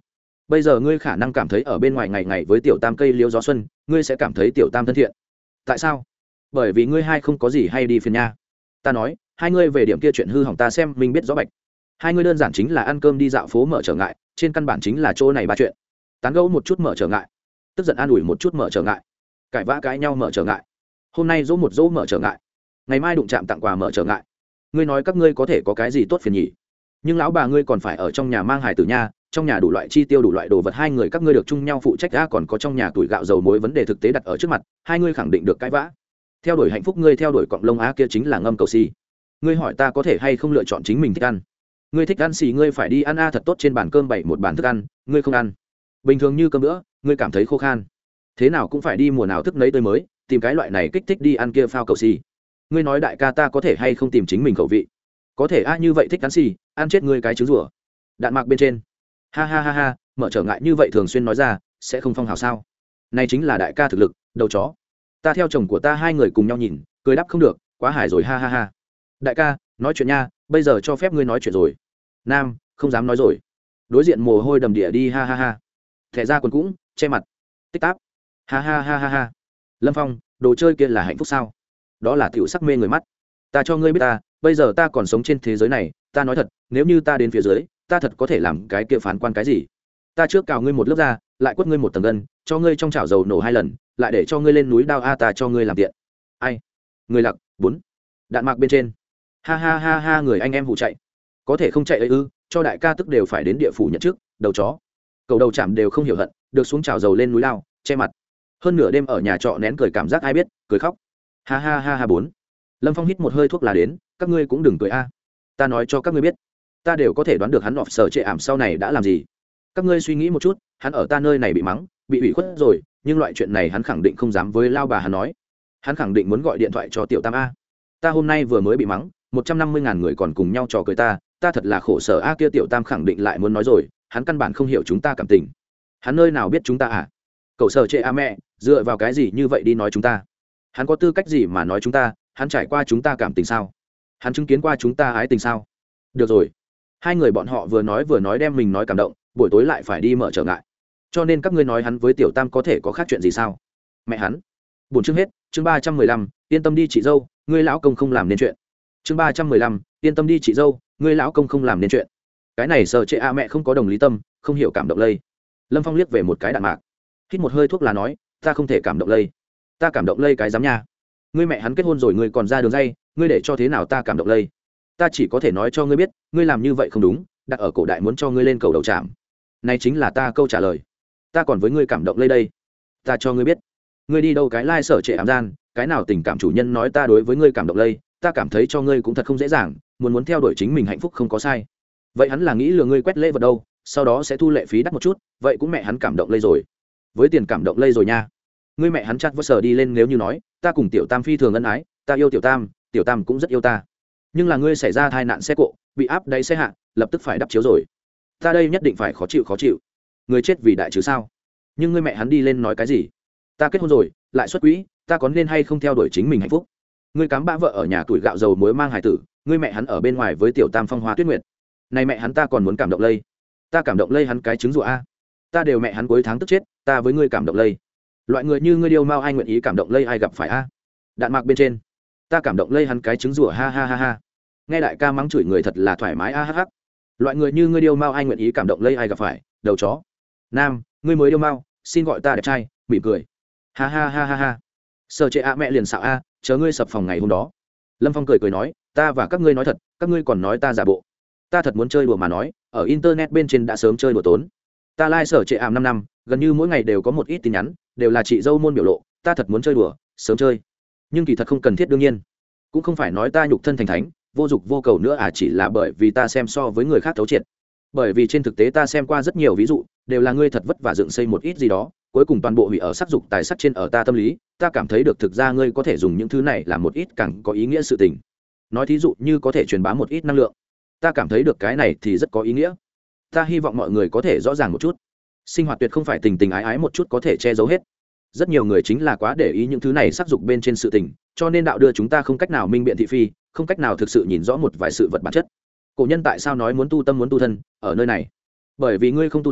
S1: bây giờ ngươi khả năng cảm thấy ở bên ngoài ngày ngày với tiểu tam cây liễu gió xuân ngươi sẽ cảm thấy tiểu tam thân thiện. Tại sao? Bởi vì ngươi hai không có gì hay đi phiền nha. Ta nói hai ngươi về điểm kia chuyện hư hỏng ta xem mình biết rõ bạch. Hai ngươi đơn giản chính là ăn cơm đi dạo phố mở trở ngại, trên căn bản chính là chỗ này ba chuyện. Tán gẫu một chút mở trở ngại, tức giận an ủi một chút mở trở ngại, cãi vã cãi nhau mở trở ngại, hôm nay dỗ một dỗ mở trở ngại, ngày mai đụng chạm tặng quà mở trở ngại. Ngươi nói các ngươi có thể có cái gì tốt phiền nhỉ? Nhưng lão bà ngươi còn phải ở trong nhà mang hài tử nha, trong nhà đủ loại chi tiêu đủ loại đồ vật hai người các ngươi được chung nhau phụ trách. A còn có trong nhà tuổi gạo dầu muối vấn đề thực tế đặt ở trước mặt, hai ngươi khẳng định được cãi vã. Theo đuổi hạnh phúc ngươi theo đuổi cọng lông á kia chính là ngâm cầu si. Ngươi hỏi ta có thể hay không lựa chọn chính mình thích ăn. Ngươi thích ăn xì ngươi phải đi ăn a thật tốt trên bàn cơm bày một bàn thức ăn, ngươi không ăn. Bình thường như cơm nữa, ngươi cảm thấy khô khan. Thế nào cũng phải đi mùa nào thức nấy tới mới, tìm cái loại này kích thích đi ăn kia phao cầu xì. Ngươi nói đại ca ta có thể hay không tìm chính mình khẩu vị. Có thể a như vậy thích ăn xì, ăn chết ngươi cái trứng rủa. Đạn mạc bên trên. Ha ha ha ha, mở trở ngại như vậy thường xuyên nói ra, sẽ không phong hào sao? Này chính là đại ca thực lực, đầu chó. Ta theo chồng của ta hai người cùng nhau nhìn, cười đáp không được, quá hài rồi ha ha ha. Đại ca, nói chuyện nha, bây giờ cho phép ngươi nói chuyện rồi. Nam, không dám nói rồi. Đối diện mồ hôi đầm địa đi ha ha ha. Thẻ ra quần cũng, che mặt. Tích táp. Ha ha ha ha ha. Lâm Phong, đồ chơi kia là hạnh phúc sao? Đó là tiểu sắc mê người mắt. Ta cho ngươi biết ta, bây giờ ta còn sống trên thế giới này, ta nói thật, nếu như ta đến phía dưới, ta thật có thể làm cái kia phán quan cái gì? Ta trước cào ngươi một lớp da, lại quất ngươi một tầng gân, cho ngươi trong chảo dầu nổ hai lần, lại để cho ngươi lên núi đao a ta cho ngươi làm tiện. Ai? Người lặc, bốn. Đạn mạc bên trên. Ha ha ha ha người anh em hù chạy. Có thể không chạy ấy ư, cho đại ca tức đều phải đến địa phủ nhận trước, đầu chó. Cầu đầu chạm đều không hiểu hận, được xuống chảo dầu lên núi lao, che mặt. Hơn nửa đêm ở nhà trọ nén cười cảm giác ai biết, cười khóc. Ha ha ha ha bốn. Lâm Phong hít một hơi thuốc lá đến, các ngươi cũng đừng cười a. Ta nói cho các ngươi biết, ta đều có thể đoán được hắn ọp sở trệ ảm sau này đã làm gì. Các ngươi suy nghĩ một chút, hắn ở ta nơi này bị mắng, bị ủy khuất rồi, nhưng loại chuyện này hắn khẳng định không dám với lao bà hắn nói. Hắn khẳng định muốn gọi điện thoại cho tiểu tam a. Ta hôm nay vừa mới bị mắng, một trăm năm mươi ngàn người còn cùng nhau trò cười ta, ta thật là khổ sở a kia tiểu tam khẳng định lại muốn nói rồi, hắn căn bản không hiểu chúng ta cảm tình. Hắn nơi nào biết chúng ta à? Cậu sở trệ a mẹ, dựa vào cái gì như vậy đi nói chúng ta? Hắn có tư cách gì mà nói chúng ta? Hắn trải qua chúng ta cảm tình sao? Hắn chứng kiến qua chúng ta ái tình sao? Được rồi. Hai người bọn họ vừa nói vừa nói đem mình nói cảm động, buổi tối lại phải đi mở trở ngại. Cho nên các ngươi nói hắn với tiểu tam có thể có khác chuyện gì sao? Mẹ hắn. Buổi chương hết, chương ba trăm mười lăm, yên tâm đi chị dâu, ngươi lão công không làm nên chuyện. Chương ba trăm mười lăm, yên tâm đi chị dâu, ngươi lão công không làm nên chuyện. Cái này sợ trệ a mẹ không có đồng lý tâm, không hiểu cảm động lây. Lâm Phong liếc về một cái đạn mạc, hít một hơi thuốc là nói, ta không thể cảm động lây. Ta cảm động lây cái dám nha. Ngươi mẹ hắn kết hôn rồi ngươi còn ra đường dây, ngươi để cho thế nào ta cảm động lây? Ta chỉ có thể nói cho ngươi biết, ngươi làm như vậy không đúng, đặt ở cổ đại muốn cho ngươi lên cầu đầu trạm. Này chính là ta câu trả lời. Ta còn với ngươi cảm động lây đây. Ta cho ngươi biết, ngươi đi đâu cái lai sở trệ ảm gian, cái nào tình cảm chủ nhân nói ta đối với ngươi cảm động lây, ta cảm thấy cho ngươi cũng thật không dễ dàng, muốn muốn theo đuổi chính mình hạnh phúc không có sai. Vậy hắn là nghĩ lừa ngươi quét lễ vật đâu, sau đó sẽ thu lệ phí đắt một chút, vậy cũng mẹ hắn cảm động lây rồi. Với tiền cảm động lây rồi nha. Ngươi mẹ hắn chặt vỡ sở đi lên nếu như nói, ta cùng tiểu tam phi thường ân ái, ta yêu tiểu tam, tiểu tam cũng rất yêu ta. Nhưng là ngươi xảy ra tai nạn xe cộ, bị áp đáy xe hạ, lập tức phải đắp chiếu rồi. Ta đây nhất định phải khó chịu khó chịu. Người chết vì đại chứ sao? Nhưng ngươi mẹ hắn đi lên nói cái gì? Ta kết hôn rồi, lại xuất quỹ, ta có nên hay không theo đuổi chính mình hạnh phúc? Ngươi cám bã vợ ở nhà tuổi gạo dầu muối mang hài tử, ngươi mẹ hắn ở bên ngoài với tiểu tam phong hoa tuyết nguyệt. Này mẹ hắn ta còn muốn cảm động lây. Ta cảm động lây hắn cái trứng rùa a. Ta đều mẹ hắn cuối tháng tức chết, ta với ngươi cảm động lây. Loại người như ngươi điêu mau ai nguyện ý cảm động lây ai gặp phải a? Đạn mạc bên trên. Ta cảm động lây hắn cái trứng rùa ha ha ha ha. Nghe đại ca mắng chửi người thật là thoải mái a ha ha. Loại người như ngươi điêu mau ai nguyện ý cảm động lây ai gặp phải, đầu chó. Nam, ngươi mới điêu mau, xin gọi ta đẹp trai, mỉm cười. Ha ha ha ha ha. Sở trệ a mẹ liền xạo a, chờ ngươi sập phòng ngày hôm đó. Lâm Phong cười cười nói, ta và các ngươi nói thật, các ngươi còn nói ta giả bộ. Ta thật muốn chơi đùa mà nói, ở internet bên trên đã sớm chơi đùa tốn. Ta lai sở trệ ảm năm năm, gần như mỗi ngày đều có một ít tin nhắn, đều là chị dâu môn biểu lộ, ta thật muốn chơi đùa, sớm chơi. Nhưng kỳ thật không cần thiết đương nhiên. Cũng không phải nói ta nhục thân thành thánh, vô dục vô cầu nữa à, chỉ là bởi vì ta xem so với người khác thấu triệt. Bởi vì trên thực tế ta xem qua rất nhiều ví dụ, đều là ngươi thật vất vả dựng xây một ít gì đó, cuối cùng toàn bộ hủy ở sắc dục tài sắc trên ở ta tâm lý, ta cảm thấy được thực ra ngươi có thể dùng những thứ này làm một ít càng có ý nghĩa sự tình. Nói thí dụ như có thể truyền bá một ít năng lượng, ta cảm thấy được cái này thì rất có ý nghĩa. Ta hy vọng mọi người có thể rõ ràng một chút, sinh hoạt tuyệt không phải tình tình ái ái một chút có thể che giấu hết. Rất nhiều người chính là quá để ý những thứ này sắc dục bên trên sự tình, cho nên đạo đưa chúng ta không cách nào minh biện thị phi, không cách nào thực sự nhìn rõ một vài sự vật bản chất. Cổ nhân tại sao nói muốn tu tâm muốn tu thân ở nơi này? Bởi vì ngươi không tu tâm,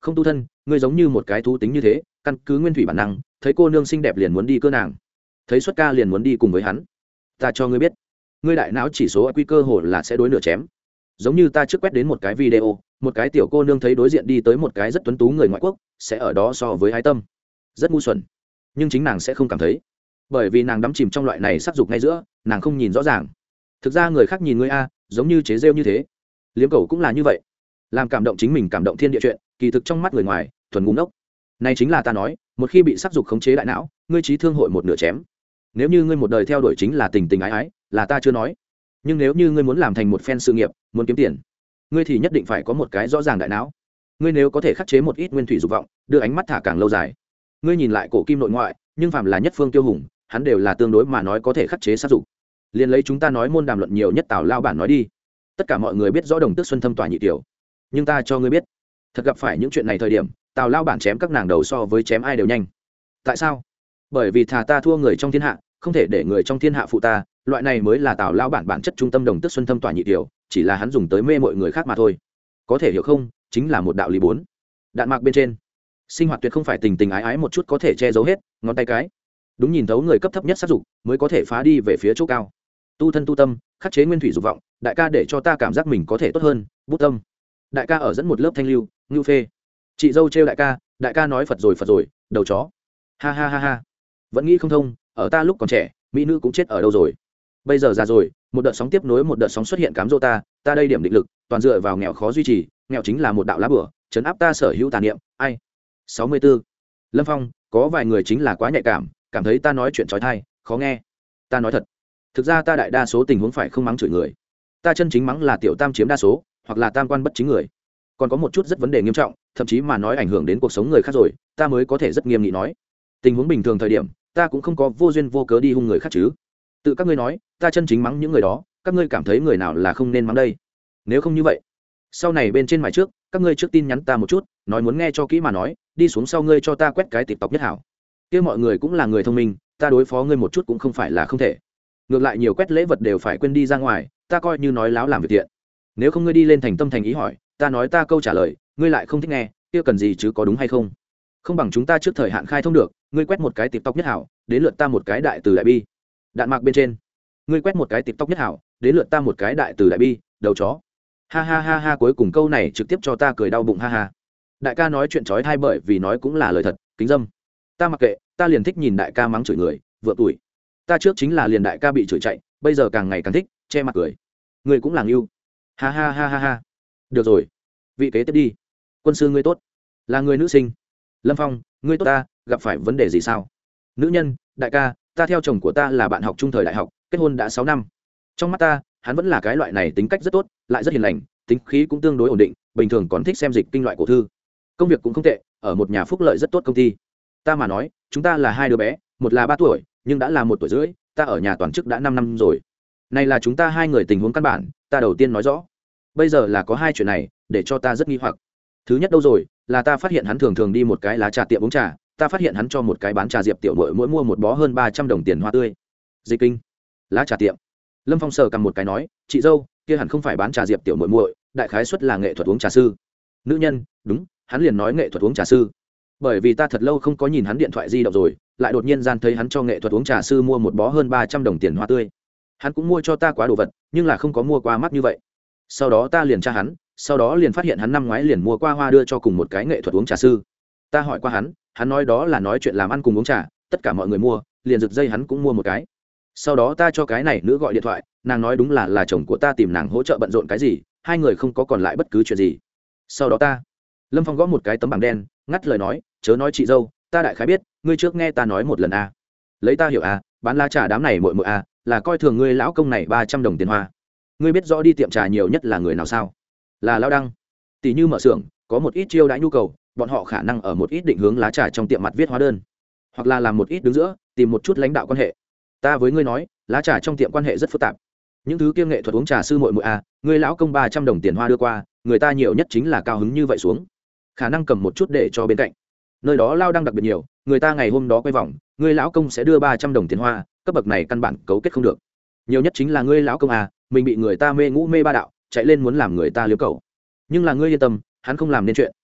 S1: không tu thân, ngươi giống như một cái thú tính như thế, căn cứ nguyên thủy bản năng, thấy cô nương xinh đẹp liền muốn đi cơ nàng, thấy xuất ca liền muốn đi cùng với hắn. Ta cho ngươi biết, ngươi đại não chỉ số i kiu cơ hồ là sẽ đối nửa chém. Giống như ta trước quét đến một cái video, một cái tiểu cô nương thấy đối diện đi tới một cái rất tuấn tú người ngoại quốc, sẽ ở đó so với ái tâm, rất ngu xuẩn, nhưng chính nàng sẽ không cảm thấy, bởi vì nàng đắm chìm trong loại này sắc dục ngay giữa, nàng không nhìn rõ ràng. Thực ra người khác nhìn ngươi a, giống như chế rêu như thế, liếm cầu cũng là như vậy, làm cảm động chính mình cảm động thiên địa chuyện, kỳ thực trong mắt người ngoài thuần ngu ngốc. Này chính là ta nói, một khi bị sắc dục khống chế đại não, ngươi trí thương hội một nửa chém. Nếu như ngươi một đời theo đuổi chính là tình tình ái ái, là ta chưa nói, nhưng nếu như ngươi muốn làm thành một phen sự nghiệp, muốn kiếm tiền, ngươi thì nhất định phải có một cái rõ ràng đại não. Ngươi nếu có thể khắc chế một ít nguyên thủy dục vọng, đưa ánh mắt thả càng lâu dài, ngươi nhìn lại cổ kim nội ngoại, nhưng phàm là nhất phương tiêu hùng, hắn đều là tương đối mà nói có thể khắc chế sát dục. Liên lấy chúng ta nói môn đàm luận nhiều nhất Tào lao bản nói đi, tất cả mọi người biết rõ đồng tước xuân thâm tỏa nhị tiểu, nhưng ta cho ngươi biết, thật gặp phải những chuyện này thời điểm, Tào lao bản chém các nàng đầu so với chém ai đều nhanh. Tại sao? Bởi vì thà ta thua người trong thiên hạ, không thể để người trong thiên hạ phụ ta, loại này mới là Tào lao bản bản chất trung tâm đồng tước xuân thâm tỏa nhị tiểu, chỉ là hắn dùng tới mê mọi người khác mà thôi. Có thể hiểu không? Chính là một đạo lý bốn. Đạn mạc bên trên, sinh hoạt tuyệt không phải tình tình ái ái một chút có thể che giấu hết, ngón tay cái đúng nhìn thấu người cấp thấp nhất sát dục mới có thể phá đi về phía chỗ cao. Tu thân tu tâm, khắc chế nguyên thủy dục vọng, đại ca để cho ta cảm giác mình có thể tốt hơn. Bút tâm, đại ca ở dẫn một lớp thanh lưu ngưu phê. Chị dâu trêu đại ca, đại ca nói phật rồi phật rồi, đầu chó. Ha ha ha ha, vẫn nghĩ không thông, ở ta lúc còn trẻ mỹ nữ cũng chết ở đâu rồi, bây giờ già rồi, một đợt sóng tiếp nối một đợt sóng xuất hiện cám dỗ ta, ta đây điểm định lực toàn dựa vào nghèo khó duy trì, nghèo chính là một đạo lá bửa chấn áp ta sở hữu tà niệm. Ai? sáu mươi 64. Lâm Phong, có vài người chính là quá nhạy cảm, cảm thấy ta nói chuyện trói thai khó nghe. Ta nói thật, thực ra ta đại đa số tình huống phải không mắng chửi người, ta chân chính mắng là tiểu tam chiếm đa số, hoặc là tam quan bất chính người, còn có một chút rất vấn đề nghiêm trọng, thậm chí mà nói ảnh hưởng đến cuộc sống người khác rồi, ta mới có thể rất nghiêm nghị nói. Tình huống bình thường thời điểm, ta cũng không có vô duyên vô cớ đi hung người khác chứ. Tự các ngươi nói, ta chân chính mắng những người đó, các ngươi cảm thấy người nào là không nên mắng đây? Nếu không như vậy, sau này bên trên mài trước, các ngươi trước tin nhắn ta một chút, nói muốn nghe cho kỹ mà nói, đi xuống sau ngươi cho ta quét cái TikTok nhất hảo. Kia mọi người cũng là người thông minh, ta đối phó ngươi một chút cũng không phải là không thể. Ngược lại nhiều quét lễ vật đều phải quên đi ra ngoài, ta coi như nói láo làm việc thiện. Nếu không ngươi đi lên thành tâm thành ý hỏi, ta nói ta câu trả lời, ngươi lại không thích nghe, kia cần gì chứ, có đúng hay không? Không bằng chúng ta trước thời hạn khai thông được, ngươi quét một cái TikTok nhất hảo, đến lượt ta một cái đại từ đại bi. Đạn mạc bên trên, ngươi quét một cái TikTok nhất hảo, đến lượt ta một cái đại từ đại bi, đầu chó. Ha ha ha ha, cuối cùng câu này trực tiếp cho ta cười đau bụng ha ha. Đại ca nói chuyện trói thai bởi vì nói cũng là lời thật, kính dâm. Ta mặc kệ, ta liền thích nhìn đại ca mắng chửi người, vượt tuổi. Ta trước chính là liền đại ca bị chửi chạy, bây giờ càng ngày càng thích che mặt cười. Người cũng làng yêu. Ha ha ha ha ha. Được rồi, vị kế tiếp đi. Quân sư ngươi tốt, là người nữ sinh. Lâm Phong, ngươi tốt, ta gặp phải vấn đề gì sao? Nữ nhân, đại ca, ta theo chồng của ta là bạn học trung thời đại học, kết hôn đã sáu năm. Trong mắt ta, hắn vẫn là cái loại này tính cách rất tốt, lại rất hiền lành, tính khí cũng tương đối ổn định, bình thường còn thích xem dịch kinh loại cổ thư, công việc cũng không tệ, ở một nhà phúc lợi rất tốt công ty. Ta mà nói, chúng ta là hai đứa bé, một là ba tuổi, nhưng đã là một tuổi rưỡi, ta ở nhà toàn chức đã năm năm rồi. Này là chúng ta hai người tình huống căn bản, ta đầu tiên nói rõ. Bây giờ là có hai chuyện này, để cho ta rất nghi hoặc. Thứ nhất đâu rồi, là ta phát hiện hắn thường thường đi một cái lá trà tiệm uống trà, ta phát hiện hắn cho một cái bán trà diệp tiểu muội mỗi mua một bó hơn ba trăm đồng tiền hoa tươi. Dịch kinh, lá trà tiệm. Lâm Phong sờ cầm một cái nói, chị dâu, kia hẳn không phải bán trà diệp tiểu muội muội, đại khái suất là nghệ thuật uống trà sư. Nữ nhân, đúng, hắn liền nói nghệ thuật uống trà sư. Bởi vì ta thật lâu không có nhìn hắn điện thoại di động rồi, lại đột nhiên gian thấy hắn cho nghệ thuật uống trà sư mua một bó hơn ba trăm đồng tiền hoa tươi. Hắn cũng mua cho ta quá đồ vật, nhưng là không có mua qua mắt như vậy. Sau đó ta liền tra hắn, sau đó liền phát hiện hắn năm ngoái liền mua qua hoa đưa cho cùng một cái nghệ thuật uống trà sư. Ta hỏi qua hắn, hắn nói đó là nói chuyện làm ăn cùng uống trà, tất cả mọi người mua, liền giật dây hắn cũng mua một cái. Sau đó ta cho cái này nữ gọi điện thoại, nàng nói đúng là là chồng của ta tìm nàng hỗ trợ bận rộn cái gì, hai người không có còn lại bất cứ chuyện gì. Sau đó ta, Lâm Phong gõ một cái tấm bảng đen, ngắt lời nói, chớ nói chị dâu, ta đại khái biết, ngươi trước nghe ta nói một lần a. À. Lấy ta hiểu a, à, bán lá trà đám này muội muội a, à, là coi thường ngươi lão công này ba trăm đồng tiền hoa. Ngươi biết rõ đi tiệm trà nhiều nhất là người nào sao? Là lão đăng. Tỷ như mở xưởng, có một ít chiêu đãi nhu cầu, bọn họ khả năng ở một ít định hướng lá trà trong tiệm mặt viết hóa đơn, hoặc là làm một ít đứng giữa, tìm một chút lãnh đạo quan hệ. Ta với ngươi nói, lá trà trong tiệm quan hệ rất phức tạp. Những thứ kia nghệ thuật uống trà sư muội muội a, ngươi lão công ba trăm đồng tiền hoa đưa qua, người ta nhiều nhất chính là cao hứng như vậy xuống, khả năng cầm một chút để cho bên cạnh. Nơi đó lao đăng đặc biệt nhiều, người ta ngày hôm đó quay vòng, ngươi lão công sẽ đưa ba trăm đồng tiền hoa, cấp bậc này căn bản cấu kết không được. Nhiều nhất chính là ngươi lão công à, mình bị người ta mê ngũ mê ba đạo, chạy lên muốn làm người ta liếu cầu. Nhưng là ngươi yên tâm, hắn không làm nên chuyện.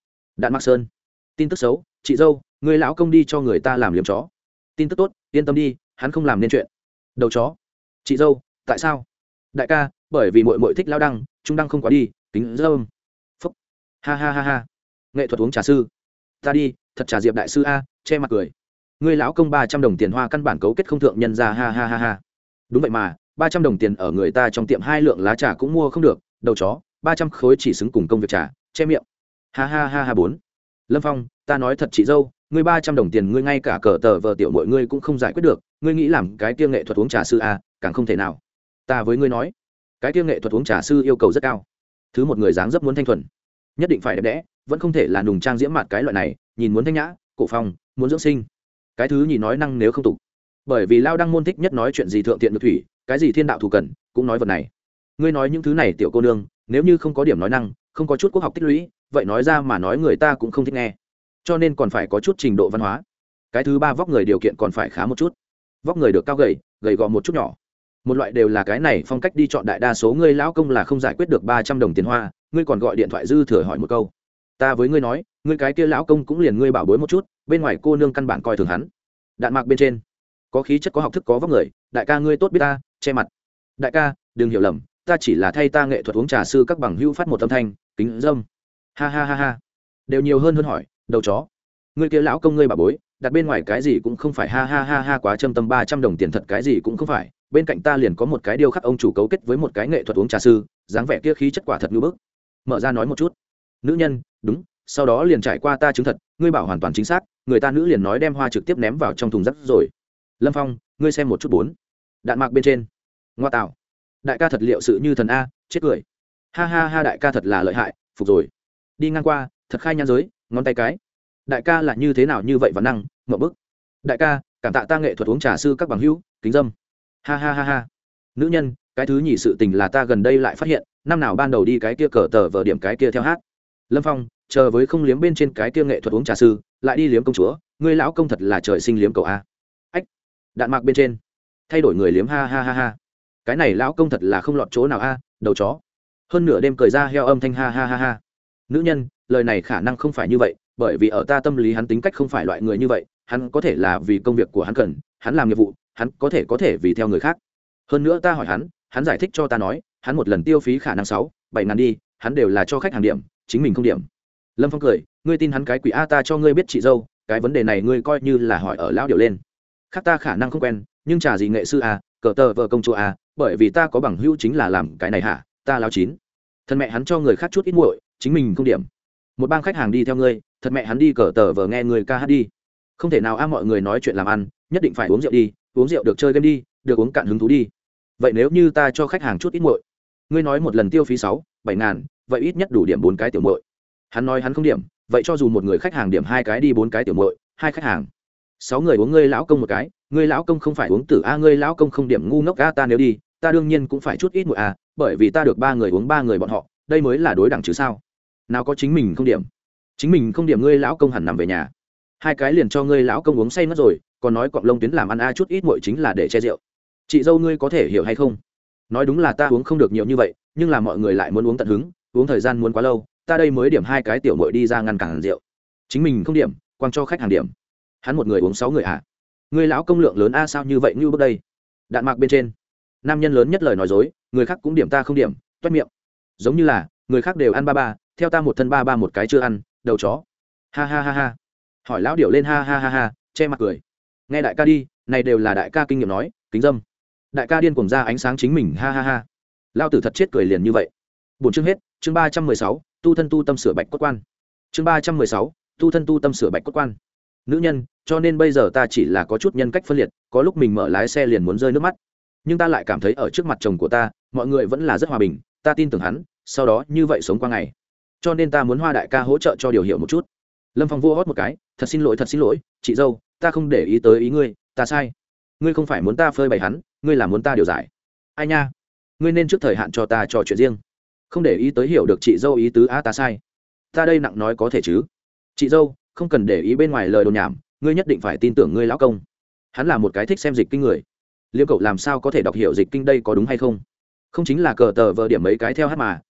S1: Đạn Mạc Sơn. Tin tức xấu, chị dâu, người lão công đi cho người ta làm liếm chó. Tin tức tốt, yên tâm đi, hắn không làm nên chuyện. Đầu chó. Chị dâu, tại sao? Đại ca, bởi vì muội muội thích lao đăng, trung đăng không quá đi, kính dơm. Phúc. Ha ha ha ha. Nghệ thuật uống trà sư. Ta đi, thật trà diệp đại sư a, che mặt cười. Người lão công ba trăm đồng tiền hoa căn bản cấu kết không thượng nhân ra ha ha ha ha. Đúng vậy mà, ba trăm đồng tiền ở người ta trong tiệm hai lượng lá trà cũng mua không được, đầu chó, ba trăm khối chỉ xứng cùng công việc trà, che miệng. Ha ha ha ha bốn. Lâm Phong, ta nói thật chị dâu, ngươi ba trăm đồng tiền ngươi ngay cả cờ tờ vợ tiểu mọi ngươi cũng không giải quyết được, ngươi nghĩ làm cái kia nghệ thuật uống trà sư a, càng không thể nào. Ta với ngươi nói, cái kia nghệ thuật uống trà sư yêu cầu rất cao. Thứ một người dáng dấp muốn thanh thuần, nhất định phải đẹp đẽ, vẫn không thể là nùng trang diễm mặt cái loại này, nhìn muốn thanh nhã, cổ phong, muốn dưỡng sinh. Cái thứ nhì nói năng nếu không tục. Bởi vì Lao Đăng môn thích nhất nói chuyện gì thượng tiện được thủy, cái gì thiên đạo thù cần, cũng nói vật này. Ngươi nói những thứ này tiểu cô nương, nếu như không có điểm nói năng, không có chút quốc học tích lũy, vậy nói ra mà nói người ta cũng không thích nghe. Cho nên còn phải có chút trình độ văn hóa. Cái thứ ba, vóc người điều kiện còn phải khá một chút. Vóc người được cao gầy, gầy gò một chút nhỏ. Một loại đều là cái này phong cách đi chọn, đại đa số ngươi lão công là không giải quyết được ba trăm đồng tiền hoa, ngươi còn gọi điện thoại dư thừa hỏi một câu. Ta với ngươi nói, ngươi cái kia lão công cũng liền ngươi bảo bối một chút, bên ngoài cô nương căn bản coi thường hắn. Đạn Mạc bên trên, có khí chất có học thức có vóc người, đại ca ngươi tốt biết ta, che mặt. Đại ca, đừng hiểu lầm, ta chỉ là thay ta nghệ thuật uống trà sư các bằng hữu phát một âm thanh, kính dâm. Ha ha ha ha. Đều nhiều hơn hơn hỏi, đầu chó. Ngươi kia lão công ngươi bảo bối, đặt bên ngoài cái gì cũng không phải, ha ha ha ha, quá châm tâm, ba trăm đồng tiền thật cái gì cũng không phải, bên cạnh ta liền có một cái điêu khắc ông chủ cấu kết với một cái nghệ thuật uống trà sư, dáng vẻ kia khí chất quả thật như bức. Mở ra nói một chút. Nữ nhân, đúng, sau đó liền trải qua ta chứng thật, ngươi bảo hoàn toàn chính xác, người ta nữ liền nói đem hoa trực tiếp ném vào trong thùng rác rồi. Lâm Phong, ngươi xem một chút bốn. Đạn Mạc bên trên. Ngoa tạo. Đại ca thật liệu sự như thần a, chết cười. Ha ha ha, đại ca thật là lợi hại, phục rồi. Đi ngang qua, thật khai nhan giới, ngón tay cái. Đại ca là như thế nào như vậy và năng, ngậm bức. Đại ca, cảm tạ ta nghệ thuật uống trà sư các bằng hữu, kính dâm. Ha ha ha ha. Nữ nhân, cái thứ nhì sự tình là ta gần đây lại phát hiện, năm nào ban đầu đi cái kia cờ tờ vờ điểm cái kia theo hát. Lâm Phong, chờ với không liếm bên trên cái kia nghệ thuật uống trà sư, lại đi liếm công chúa, ngươi lão công thật là trời sinh liếm cầu a. Ách. Đạn Mạc bên trên, thay đổi người liếm, ha ha ha ha. Cái này lão công thật là không lọt chỗ nào a, đầu chó. Hơn nửa đêm cười ra heo âm thanh, ha ha ha ha. Nữ nhân, lời này khả năng không phải như vậy, bởi vì ở ta tâm lý hắn tính cách không phải loại người như vậy, hắn có thể là vì công việc của hắn cần, hắn làm nghiệp vụ, hắn có thể có thể vì theo người khác. Hơn nữa ta hỏi hắn, hắn giải thích cho ta nói, hắn một lần tiêu phí khả năng sáu, bảy ngàn đi, hắn đều là cho khách hàng điểm, chính mình không điểm. Lâm Phong cười, ngươi tin hắn cái quỷ a, ta cho ngươi biết chị dâu, cái vấn đề này ngươi coi như là hỏi ở lão điều lên. Khác ta khả năng không quen, nhưng trà gì nghệ sư a, cờ tờ vợ công chúa a, bởi vì ta có bằng hữu chính là làm cái này hả, ta lão chín. Thân mẹ hắn cho người khác chút ít muội, chính mình không điểm. Một bang khách hàng đi theo ngươi, thật mẹ hắn đi cờ tờ vờ nghe người ca hát đi. Không thể nào a, mọi người nói chuyện làm ăn, nhất định phải uống rượu đi, uống rượu được chơi game đi, được uống cạn hứng thú đi. Vậy nếu như ta cho khách hàng chút ít muội, ngươi nói một lần tiêu phí sáu, bảy ngàn, vậy ít nhất đủ điểm bốn cái tiểu muội. Hắn nói hắn không điểm, vậy cho dù một người khách hàng điểm hai cái đi bốn cái tiểu muội, hai khách hàng. Sáu người uống ngươi lão công một cái, ngươi lão công không phải uống tử a, ngươi lão công không điểm ngu ngốc a, ta nếu đi, ta đương nhiên cũng phải chút ít muội a, bởi vì ta được ba người uống ba người bọn họ, đây mới là đối đẳng chứ sao? Nào có chính mình không điểm. Chính mình không điểm ngươi lão công hẳn nằm về nhà. Hai cái liền cho ngươi lão công uống say mất rồi, còn nói cọng lông tuyến làm ăn a, chút ít muội chính là để che rượu. Chị dâu ngươi có thể hiểu hay không? Nói đúng là ta uống không được nhiều như vậy, nhưng là mọi người lại muốn uống tận hứng, uống thời gian muốn quá lâu, ta đây mới điểm hai cái tiểu muội đi ra ngăn cản rượu. Chính mình không điểm, quang cho khách hàng điểm. Hắn một người uống sáu người à? Ngươi lão công lượng lớn a, sao như vậy như bước đây? Đạn Mạc bên trên, nam nhân lớn nhất lời nói dối, người khác cũng điểm ta không điểm, toét miệng. Giống như là người khác đều ăn ba ba, theo ta một thân ba ba một cái chưa ăn, đầu chó. Ha ha ha ha. Hỏi lão điệu lên, ha ha ha ha, che mặt cười. Nghe đại ca đi, này đều là đại ca kinh nghiệm nói, kính dâm. Đại ca điên cuồng ra ánh sáng chính mình, ha ha ha. Lao tử thật chết cười liền như vậy. Bốn chương hết, chương ba trăm mười sáu, tu thân tu tâm sửa bạch cốt quan. Chương ba trăm mười sáu, tu thân tu tâm sửa bạch cốt quan. Nữ nhân, cho nên bây giờ ta chỉ là có chút nhân cách phân liệt, có lúc mình mở lái xe liền muốn rơi nước mắt, nhưng ta lại cảm thấy ở trước mặt chồng của ta, mọi người vẫn là rất hòa bình, ta tin tưởng hắn, sau đó như vậy sống qua ngày. Cho nên ta muốn Hoa đại ca hỗ trợ cho điều hiểu một chút. Lâm Phong vua hót một cái, thật xin lỗi, thật xin lỗi, chị dâu, ta không để ý tới ý ngươi, ta sai. Ngươi không phải muốn ta phơi bày hắn, ngươi là muốn ta điều giải. Ai nha, ngươi nên trước thời hạn cho ta trò chuyện riêng, không để ý tới hiểu được chị dâu ý tứ á, ta sai. Ta đây nặng nói có thể chứ. Chị dâu, không cần để ý bên ngoài lời đồn nhảm, ngươi nhất định phải tin tưởng ngươi lão công. Hắn là một cái thích xem dịch kinh người. Liêm cậu làm sao có thể đọc hiểu dịch kinh đây, có đúng hay không? Không chính là cờ tờ vờ điểm mấy cái theo hát mà,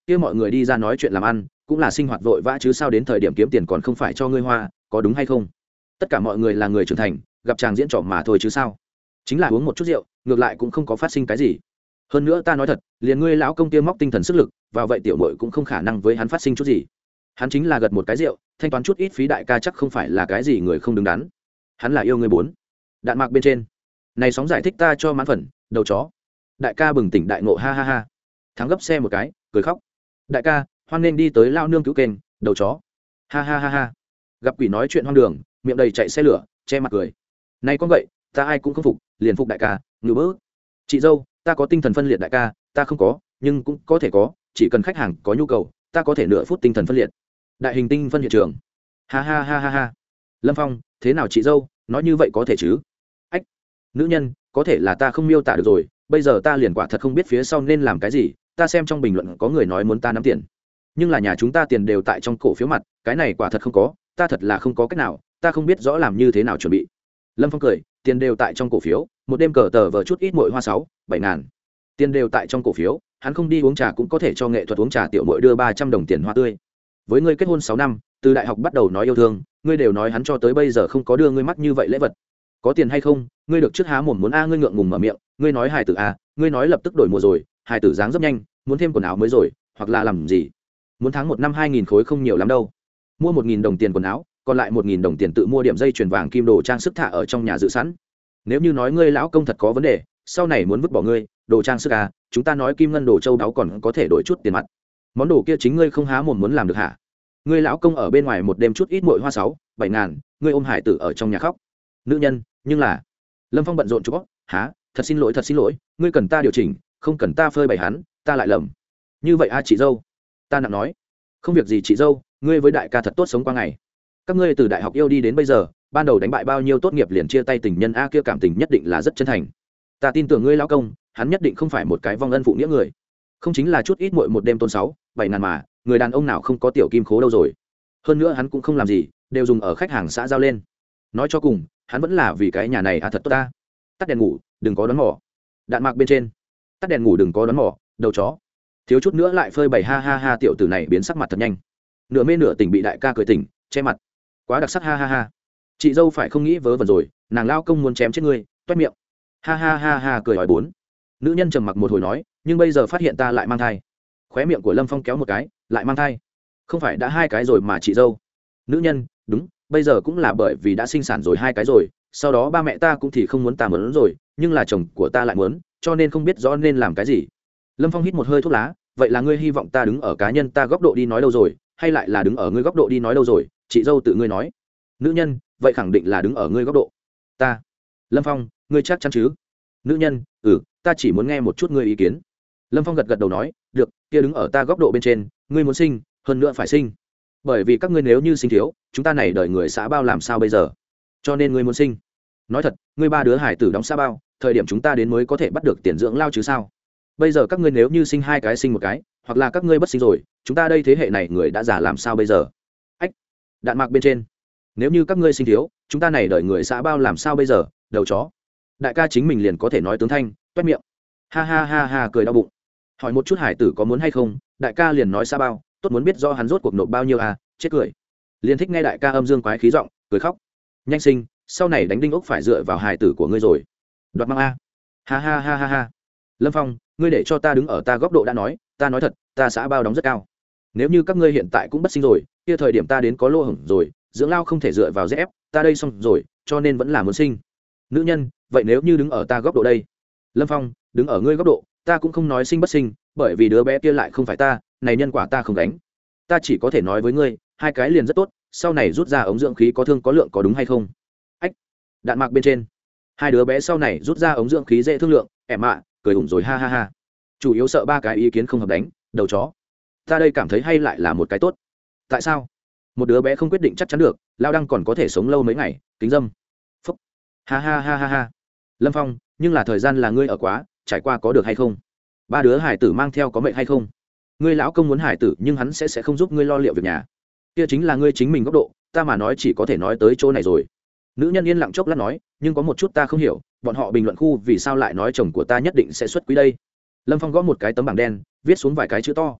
S1: kia mọi người đi ra nói chuyện làm ăn cũng là sinh hoạt vội vã chứ sao đến thời điểm kiếm tiền còn không phải cho ngươi hoa, có đúng hay không? Tất cả mọi người là người trưởng thành, gặp chàng diễn trò mà thôi chứ sao. Chính là uống một chút rượu, ngược lại cũng không có phát sinh cái gì. Hơn nữa ta nói thật, liền ngươi lão công kia móc tinh thần sức lực vào vậy tiểu muội cũng không khả năng với hắn phát sinh chút gì. Hắn chính là gật một cái rượu, thanh toán chút ít phí đại ca chắc không phải là cái gì người không đứng đắn. Hắn là yêu ngươi bốn. Đạn mạc bên trên. Này sóng giải thích ta cho mãn phần, đầu chó. Đại ca bừng tỉnh đại ngộ ha ha ha. Thắng gấp xe một cái, cười khóc. Đại ca, hoan nên đi tới lao nương cứu kênh, đầu chó. Ha ha ha ha. Gặp quỷ nói chuyện hoang đường, miệng đầy chạy xe lửa, che mặt cười. Này con vậy, ta ai cũng không phục, liền phục đại ca, ngừ bớ. Chị dâu, ta có tinh thần phân liệt đại ca, ta không có, nhưng cũng có thể có, chỉ cần khách hàng có nhu cầu, ta có thể nửa phút tinh thần phân liệt. Đại hình tinh phân hiện trường. Ha ha ha ha ha. Lâm Phong, thế nào chị dâu, nói như vậy có thể chứ? Ách. Nữ nhân, có thể là ta không miêu tả được rồi, bây giờ ta liền quả thật không biết phía sau nên làm cái gì, ta xem trong bình luận có người nói muốn ta nắm tiền. Nhưng là nhà chúng ta tiền đều tại trong cổ phiếu mặt, cái này quả thật không có, ta thật là không có cách nào, ta không biết rõ làm như thế nào chuẩn bị. Lâm Phong cười, tiền đều tại trong cổ phiếu, một đêm cờ tờ vờ chút ít muội hoa sáu, bảy ngàn. Tiền đều tại trong cổ phiếu, hắn không đi uống trà cũng có thể cho nghệ thuật uống trà tiểu muội đưa ba trăm đồng tiền hoa tươi. Với ngươi kết hôn sáu năm, từ đại học bắt đầu nói yêu thương, ngươi đều nói hắn cho tới bây giờ không có đưa ngươi mắc như vậy lễ vật. Có tiền hay không, ngươi được trước há mồm muốn a ngươi ngượng ngùng mở miệng, ngươi nói hài tử a, ngươi nói lập tức đổi mùa rồi, hài tử dáng rất nhanh, muốn thêm quần áo mới rồi, hoặc là làm gì? Muốn tháng một năm hai nghìn khối không nhiều lắm đâu. Mua một nghìn đồng tiền quần áo, còn lại một nghìn đồng tiền tự mua điểm dây chuyền vàng kim đồ trang sức thả ở trong nhà dự sẵn. Nếu như nói ngươi lão công thật có vấn đề, sau này muốn vứt bỏ ngươi, đồ trang sức à, chúng ta nói kim ngân đồ châu đáo còn có thể đổi chút tiền mặt. Món đồ kia chính ngươi không há mồm muốn làm được hả? Ngươi lão công ở bên ngoài một đêm chút ít muội hoa sáu, bảy ngàn, ngươi ôm hải tử ở trong nhà khóc. Nữ nhân, nhưng là Lâm Phong bận rộn chụp, hả? Thật xin lỗi, thật xin lỗi, ngươi cần ta điều chỉnh, không cần ta phơi bày hắn, ta lại lầm. Như vậy a chị dâu, ta nặng nói, không việc gì chị dâu, ngươi với đại ca thật tốt sống qua ngày. Các ngươi từ đại học yêu đi đến bây giờ, ban đầu đánh bại bao nhiêu tốt nghiệp liền chia tay tình nhân a kia cảm tình nhất định là rất chân thành. Ta tin tưởng ngươi lão công, hắn nhất định không phải một cái vong ân phụ nghĩa người, không chính là chút ít muội một đêm tôn sáu, bảy ngàn mà, người đàn ông nào không có tiểu kim khố đâu rồi. Hơn nữa hắn cũng không làm gì, đều dùng ở khách hàng xã giao lên. Nói cho cùng, hắn vẫn là vì cái nhà này à thật tốt ta. Tắt đèn ngủ, đừng có đón mỏ. Đạn mạc bên trên. Tắt đèn ngủ đừng có đón mỏ, đầu chó. Thiếu chút nữa lại phơi bày ha ha ha tiểu tử này biến sắc mặt thật nhanh. Nửa mê nửa tỉnh bị đại ca cười tỉnh, che mặt. Quá đặc sắc ha ha ha. Chị dâu phải không nghĩ vớ vẩn rồi, nàng lao công muốn chém chết ngươi, toét miệng. Ha ha ha ha cười hỏi bốn. Nữ nhân trầm mặc một hồi nói, nhưng bây giờ phát hiện ta lại mang thai. Khóe miệng của Lâm Phong kéo một cái, lại mang thai. Không phải đã hai cái rồi mà chị dâu. Nữ nhân, đúng, bây giờ cũng là bởi vì đã sinh sản rồi hai cái rồi, sau đó ba mẹ ta cũng thì không muốn ta muốn rồi, nhưng là chồng của ta lại muốn, cho nên không biết rõ nên làm cái gì. Lâm Phong hít một hơi thuốc lá, vậy là ngươi hy vọng ta đứng ở cá nhân ta góc độ đi nói đâu rồi, hay lại là đứng ở ngươi góc độ đi nói đâu rồi, chị dâu tự ngươi nói. Nữ nhân, vậy khẳng định là đứng ở ngươi góc độ. Ta. Lâm Phong, ngươi chắc chắn chứ? Nữ nhân, ừ, ta chỉ muốn nghe một chút ngươi ý kiến. Lâm Phong gật gật đầu nói, được, kia đứng ở ta góc độ bên trên, ngươi muốn sinh, hơn nữa phải sinh. Bởi vì các ngươi nếu như sinh thiếu, chúng ta này đời người xã bao làm sao bây giờ? Cho nên ngươi muốn sinh. Nói thật, ngươi ba đứa hải tử đóng xã bao, thời điểm chúng ta đến mới có thể bắt được tiền dưỡng lao chứ sao? Bây giờ các ngươi nếu như sinh hai cái sinh một cái, hoặc là các ngươi bất sinh rồi, chúng ta đây thế hệ này người đã già làm sao bây giờ? Ách. Đạn mạc bên trên. Nếu như các ngươi sinh thiếu, chúng ta này đời người xã bao làm sao bây giờ? Đầu chó. Đại ca chính mình liền có thể nói tướng thanh, toét miệng. Ha ha ha ha cười đau bụng. Hỏi một chút hải tử có muốn hay không, đại ca liền nói xã bao, tốt muốn biết do hắn rốt cuộc nộp bao nhiêu à, chết cười. Liền thích nghe đại ca âm dương quái khí giọng, cười khóc. Nhanh sinh, sau này đánh đinh ốc phải dựa vào hải tử của ngươi rồi. Đoạt mang a. Ha ha ha ha ha. Lâm Phong, ngươi để cho ta đứng ở ta góc độ đã nói, ta nói thật, ta xã bao đóng rất cao. Nếu như các ngươi hiện tại cũng bất sinh rồi, kia thời điểm ta đến có lô hổng rồi, dưỡng lao không thể dựa vào dép, ta đây xong rồi, cho nên vẫn là muốn sinh. Nữ nhân, vậy nếu như đứng ở ta góc độ đây? Lâm Phong, đứng ở ngươi góc độ, ta cũng không nói sinh bất sinh, bởi vì đứa bé kia lại không phải ta, này nhân quả ta không đánh. Ta chỉ có thể nói với ngươi, hai cái liền rất tốt, sau này rút ra ống dưỡng khí có thương có lượng có đúng hay không? Ách. Đạn mạc bên trên. Hai đứa bé sau này rút ra ống dưỡng khí dễ thương lượng, em ạ, cười ủng rồi ha ha ha. Chủ yếu sợ ba cái ý kiến không hợp đánh, đầu chó. Ta đây cảm thấy hay lại là một cái tốt. Tại sao? Một đứa bé không quyết định chắc chắn được, lao đăng còn có thể sống lâu mấy ngày, kính dâm. Phúc. Ha ha ha ha ha. Lâm Phong, nhưng là thời gian là ngươi ở quá, trải qua có được hay không? Ba đứa hải tử mang theo có mệnh hay không? Ngươi lão công muốn hải tử nhưng hắn sẽ sẽ không giúp ngươi lo liệu việc nhà. Kia chính là ngươi chính mình góc độ, ta mà nói chỉ có thể nói tới chỗ này rồi. Nữ nhân yên lặng chốc lát nói, nhưng có một chút ta không hiểu, bọn họ bình luận khu vì sao lại nói chồng của ta nhất định sẽ xuất quý đây? Lâm Phong gõ một cái tấm bảng đen, viết xuống vài cái chữ to.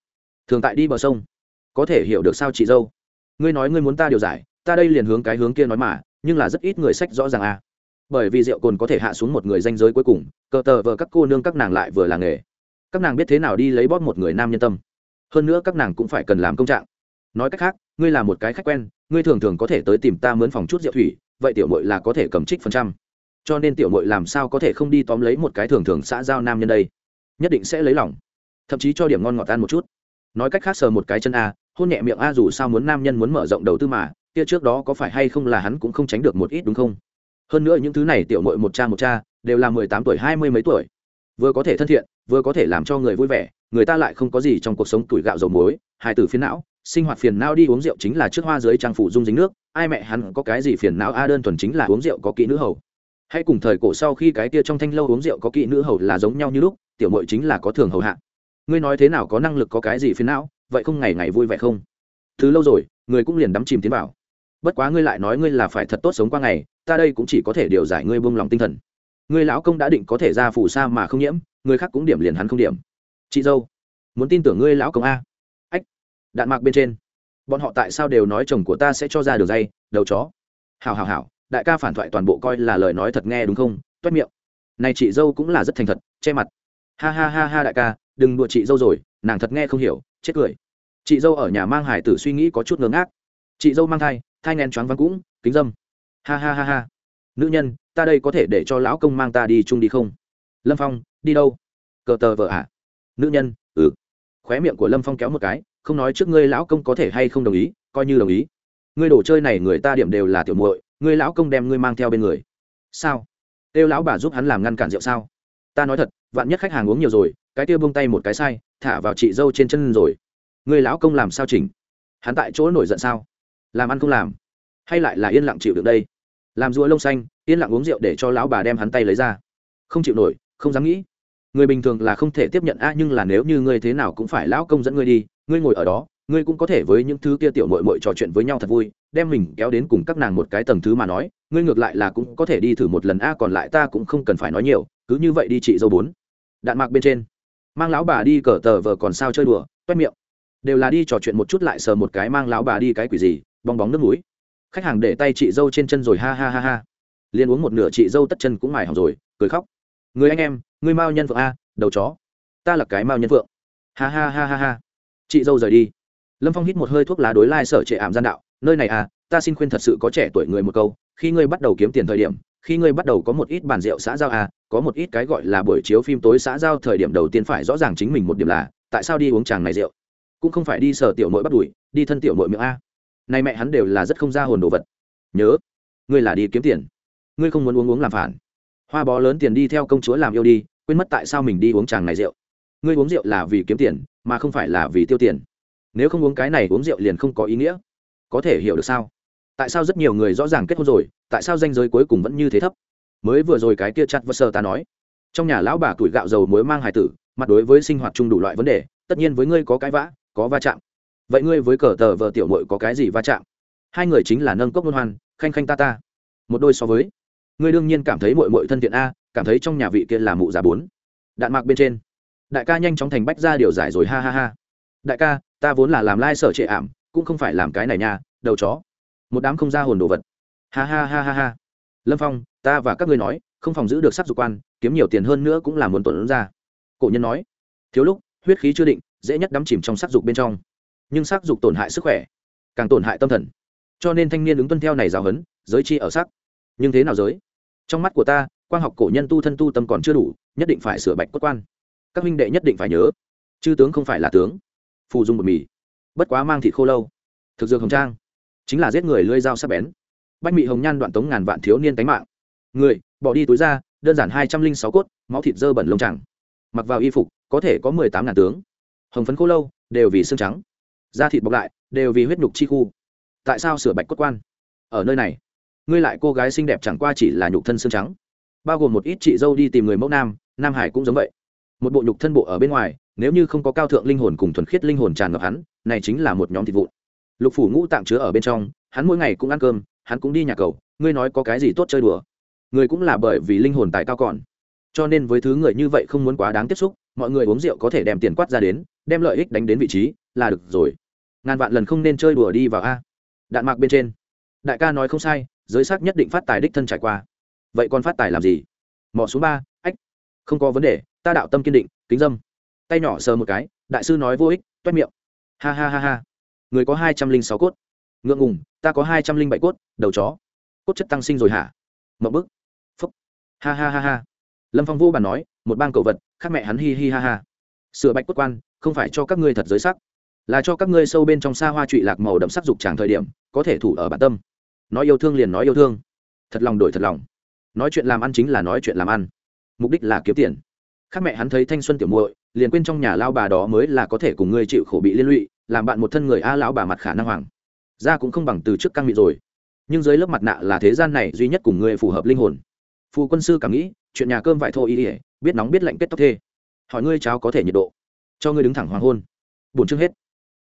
S1: thường tại đi bờ sông, có thể hiểu được sao chị dâu? Ngươi nói ngươi muốn ta điều giải, ta đây liền hướng cái hướng kia nói mà, nhưng là rất ít người sách rõ ràng à. Bởi vì rượu cồn có thể hạ xuống một người danh giới cuối cùng, cờ tờ vờ các cô nương các nàng lại vừa là nghề, các nàng biết thế nào đi lấy bóp một người nam nhân tâm, hơn nữa các nàng cũng phải cần làm công trạng. Nói cách khác, ngươi là một cái khách quen, ngươi thường thường có thể tới tìm ta mướn phòng chút rượu thủy, vậy tiểu muội là có thể cầm trích phần trăm. Cho nên tiểu muội làm sao có thể không đi tóm lấy một cái thường thường xã giao nam nhân đây, nhất định sẽ lấy lòng, thậm chí cho điểm ngon ngọt ăn một chút. Nói cách khác, sờ một cái chân a, hôn nhẹ miệng a, dù sao muốn nam nhân muốn mở rộng đầu tư mà, kia trước đó có phải hay không là hắn cũng không tránh được một ít đúng không? Hơn nữa những thứ này tiểu muội một cha một cha đều là mười tám tuổi hai mươi mấy tuổi, vừa có thể thân thiện, vừa có thể làm cho người vui vẻ, người ta lại không có gì trong cuộc sống tuổi gạo dầu muối, hài tử phiền não, sinh hoạt phiền não đi uống rượu chính là trước hoa dưới trang phủ dung dính nước, ai mẹ hắn có cái gì phiền não a, đơn thuần chính là uống rượu có kỹ nữ hầu. Hay cùng thời cổ sau khi cái kia trong thanh lâu uống rượu có kỹ nữ hầu là giống nhau như lúc, tiểu muội chính là có thường hầu hạ. Ngươi nói thế nào có năng lực có cái gì phiền não, vậy không ngày ngày vui vẻ không? Thứ lâu rồi, người cũng liền đắm chìm tiến vào. Bất quá ngươi lại nói ngươi là phải thật tốt sống qua ngày, ta đây cũng chỉ có thể điều giải ngươi buông lòng tinh thần. Ngươi lão công đã định có thể ra phủ sa mà không nhiễm, người khác cũng điểm liền hắn không điểm. Chị dâu, muốn tin tưởng ngươi lão công a? Ách, đạn mạc bên trên, bọn họ tại sao đều nói chồng của ta sẽ cho ra đường dây, đầu chó? Hảo hảo hảo, đại ca phản thoại toàn bộ coi là lời nói thật nghe đúng không? Toét miệng. Này chị dâu cũng là rất thành thật, che mặt. Ha ha ha ha đại ca, đừng đùa chị dâu rồi, nàng thật nghe không hiểu, chết cười. Chị dâu ở nhà mang hải tử suy nghĩ có chút ngớ ngác. Chị dâu mang thai, thai ngén choáng váng cũng, kính dâm. Ha ha ha ha. Nữ nhân, ta đây có thể để cho lão công mang ta đi chung đi không? Lâm Phong, đi đâu? Cờ tờ vợ à? Nữ nhân, ừ. Khóe miệng của Lâm Phong kéo một cái, không nói trước ngươi lão công có thể hay không đồng ý, coi như đồng ý. Ngươi đồ chơi này người ta điểm đều là tiểu muội, ngươi lão công đem ngươi mang theo bên người. Sao? Kêu lão bà giúp hắn làm ngăn cản rượu sao? Ta nói thật, vạn nhất khách hàng uống nhiều rồi, cái kia buông tay một cái sai, thả vào chị dâu trên chân rồi. Ngươi lão công làm sao chỉnh? Hắn tại chỗ nổi giận sao? Làm ăn không làm, hay lại là yên lặng chịu được đây? Làm rùa lông xanh, yên lặng uống rượu để cho lão bà đem hắn tay lấy ra. Không chịu nổi, không dám nghĩ. Người bình thường là không thể tiếp nhận a, nhưng là nếu như ngươi thế nào cũng phải lão công dẫn ngươi đi, ngươi ngồi ở đó, ngươi cũng có thể với những thứ kia tiểu muội muội trò chuyện với nhau thật vui, đem mình kéo đến cùng các nàng một cái tầng thứ mà nói, ngươi ngược lại là cũng có thể đi thử một lần a, còn lại ta cũng không cần phải nói nhiều, cứ như vậy đi chị dâu bốn. Đạn mạc bên trên, mang lão bà đi cờ tờ vờ còn sao chơi đùa, toét miệng. Đều là đi trò chuyện một chút lại sờ một cái, mang lão bà đi cái quỷ gì, bong bóng nước mũi. Khách hàng để tay chị dâu trên chân rồi, ha ha ha ha. Liên uống một nửa chị dâu tất chân cũng mài hỏng rồi, cười khóc. Người anh em, ngươi mao nhân phượng a, đầu chó. Ta là cái mao nhân phượng. Ha ha ha ha ha. Chị dâu rời đi. Lâm Phong hít một hơi thuốc lá đối lai sở trệ ảm gian đạo, nơi này à, ta xin khuyên thật sự có trẻ tuổi người một câu, khi ngươi bắt đầu kiếm tiền thời điểm, khi ngươi bắt đầu có một ít bàn rượu xã giao à, có một ít cái gọi là buổi chiếu phim tối xã giao, thời điểm đầu tiên phải rõ ràng chính mình một điểm là, tại sao đi uống chàng này rượu, cũng không phải đi sờ tiểu muội bắt đuổi, đi thân tiểu muội miệng a. Này mẹ hắn đều là rất không ra hồn đồ vật. Nhớ, ngươi là đi kiếm tiền, ngươi không muốn uống uống làm phản, hoa bó lớn tiền đi theo công chúa làm yêu đi, quên mất tại sao mình đi uống chàng này rượu. Ngươi uống rượu là vì kiếm tiền, mà không phải là vì tiêu tiền. Nếu không uống cái này uống rượu liền không có ý nghĩa. Có thể hiểu được sao? Tại sao rất nhiều người rõ ràng kết hôn rồi, tại sao danh giới cuối cùng vẫn như thế thấp? Mới vừa rồi cái kia chặt vơ sơ ta nói, trong nhà lão bà tuổi gạo dầu muối mang hài tử, mặt đối với sinh hoạt chung đủ loại vấn đề, tất nhiên với ngươi có cái vã, có va chạm. Vậy ngươi với cờ tờ vợ tiểu muội có cái gì va chạm? Hai người chính là nâng cốc luân hoan, khanh khanh ta ta. Một đôi so với, ngươi đương nhiên cảm thấy muội muội thân thiện a, cảm thấy trong nhà vị kia là mụ già bốn. Đạn mạc bên trên, đại ca nhanh chóng thành bách ra điều giải rồi, ha ha ha. Đại ca, ta vốn là làm lai sở trệ ảm, cũng không phải làm cái này nha, đầu chó. Một đám không ra hồn đồ vật. Ha ha ha ha ha. Lâm Phong, ta và các ngươi nói, không phòng giữ được sắc dục quan, kiếm nhiều tiền hơn nữa cũng là muốn tổn ra. Cổ nhân nói, thiếu lúc, huyết khí chưa định, dễ nhất đắm chìm trong sắc dục bên trong. Nhưng sắc dục tổn hại sức khỏe, càng tổn hại tâm thần. Cho nên thanh niên ứng tuân theo này giáo huấn, giới chi ở sắc. Nhưng thế nào giới? Trong mắt của ta, quang học cổ nhân tu thân tu tâm còn chưa đủ, nhất định phải sửa bạch cốt quan. Các huynh đệ nhất định phải nhớ, chư tướng không phải là tướng, phù dung bột mì, bất quá mang thịt khô lâu, thực dược hồng trang, chính là giết người lưỡi dao sắc bén. Bách mị hồng nhan đoạn tống ngàn vạn thiếu niên tánh mạng. Người bỏ đi túi ra, đơn giản hai trăm linh sáu cốt, máu thịt dơ bẩn lông chẳng. Mặc vào y phục, có thể có mười tám ngàn tướng. Hồng phấn khô lâu, đều vì xương trắng. Da thịt bọc lại, đều vì huyết nhục chi khu. Tại sao sửa bạch cốt quan? Ở nơi này, ngươi lại cô gái xinh đẹp chẳng qua chỉ là nhục thân xương trắng. Bao gồm một ít chị dâu đi tìm người mẫu nam, nam hải cũng giống vậy. Một bộ nhục thân bộ ở bên ngoài, nếu như không có cao thượng linh hồn cùng thuần khiết linh hồn tràn ngập hắn, này chính là một nhóm thịt vụn. Lục phủ ngũ tạng chứa ở bên trong, hắn mỗi ngày cũng ăn cơm, hắn cũng đi nhà cầu, ngươi nói có cái gì tốt chơi đùa? Người cũng là bởi vì linh hồn tại cao còn, cho nên với thứ người như vậy không muốn quá đáng tiếp xúc. Mọi người uống rượu có thể đem tiền quát ra đến, đem lợi ích đánh đến vị trí, là được rồi. Ngàn vạn lần không nên chơi đùa đi vào a. Đạn mạc bên trên đại ca nói không sai, giới sắc nhất định phát tài đích thân trải qua. Vậy còn phát tài làm gì? Mò xuống ba ách. Không có vấn đề, ta đạo tâm kiên định, kính dâm. Tay nhỏ sờ một cái, đại sư nói vô ích, toét miệng. Ha ha ha ha. Người có hai trăm linh sáu cốt. Ngượng ngùng, ta có hai trăm linh bảy cốt, đầu chó. Cốt chất tăng sinh rồi hả? Mộng bức. Phúc. Ha ha ha ha. Lâm Phong vô bàn nói, một bang cậu vật, khác mẹ hắn hi hi ha ha. Sửa bạch cốt quan, không phải cho các ngươi thật giới sắc, là cho các ngươi sâu bên trong xa hoa trụy lạc màu đậm sắc dục tràng thời điểm, có thể thủ ở bản tâm. Nói yêu thương liền nói yêu thương, thật lòng đổi thật lòng. Nói chuyện làm ăn chính là nói chuyện làm ăn, mục đích là kiếm tiền. Khác mẹ hắn thấy thanh xuân tiểu muội, liền quên trong nhà lao bà đó mới là có thể cùng ngươi chịu khổ bị liên lụy, làm bạn một thân người a lão bà mặt khả năng hoàng. Da cũng không bằng từ trước căng mịn rồi, nhưng dưới lớp mặt nạ là thế gian này duy nhất cùng ngươi phù hợp linh hồn. Phù quân sư cảm nghĩ, chuyện nhà cơm vải thô y ỉa, biết nóng biết lạnh kết tóc thê. Hỏi ngươi cháo có thể nhiệt độ, cho ngươi đứng thẳng hoàng hôn. Buồn chương hết.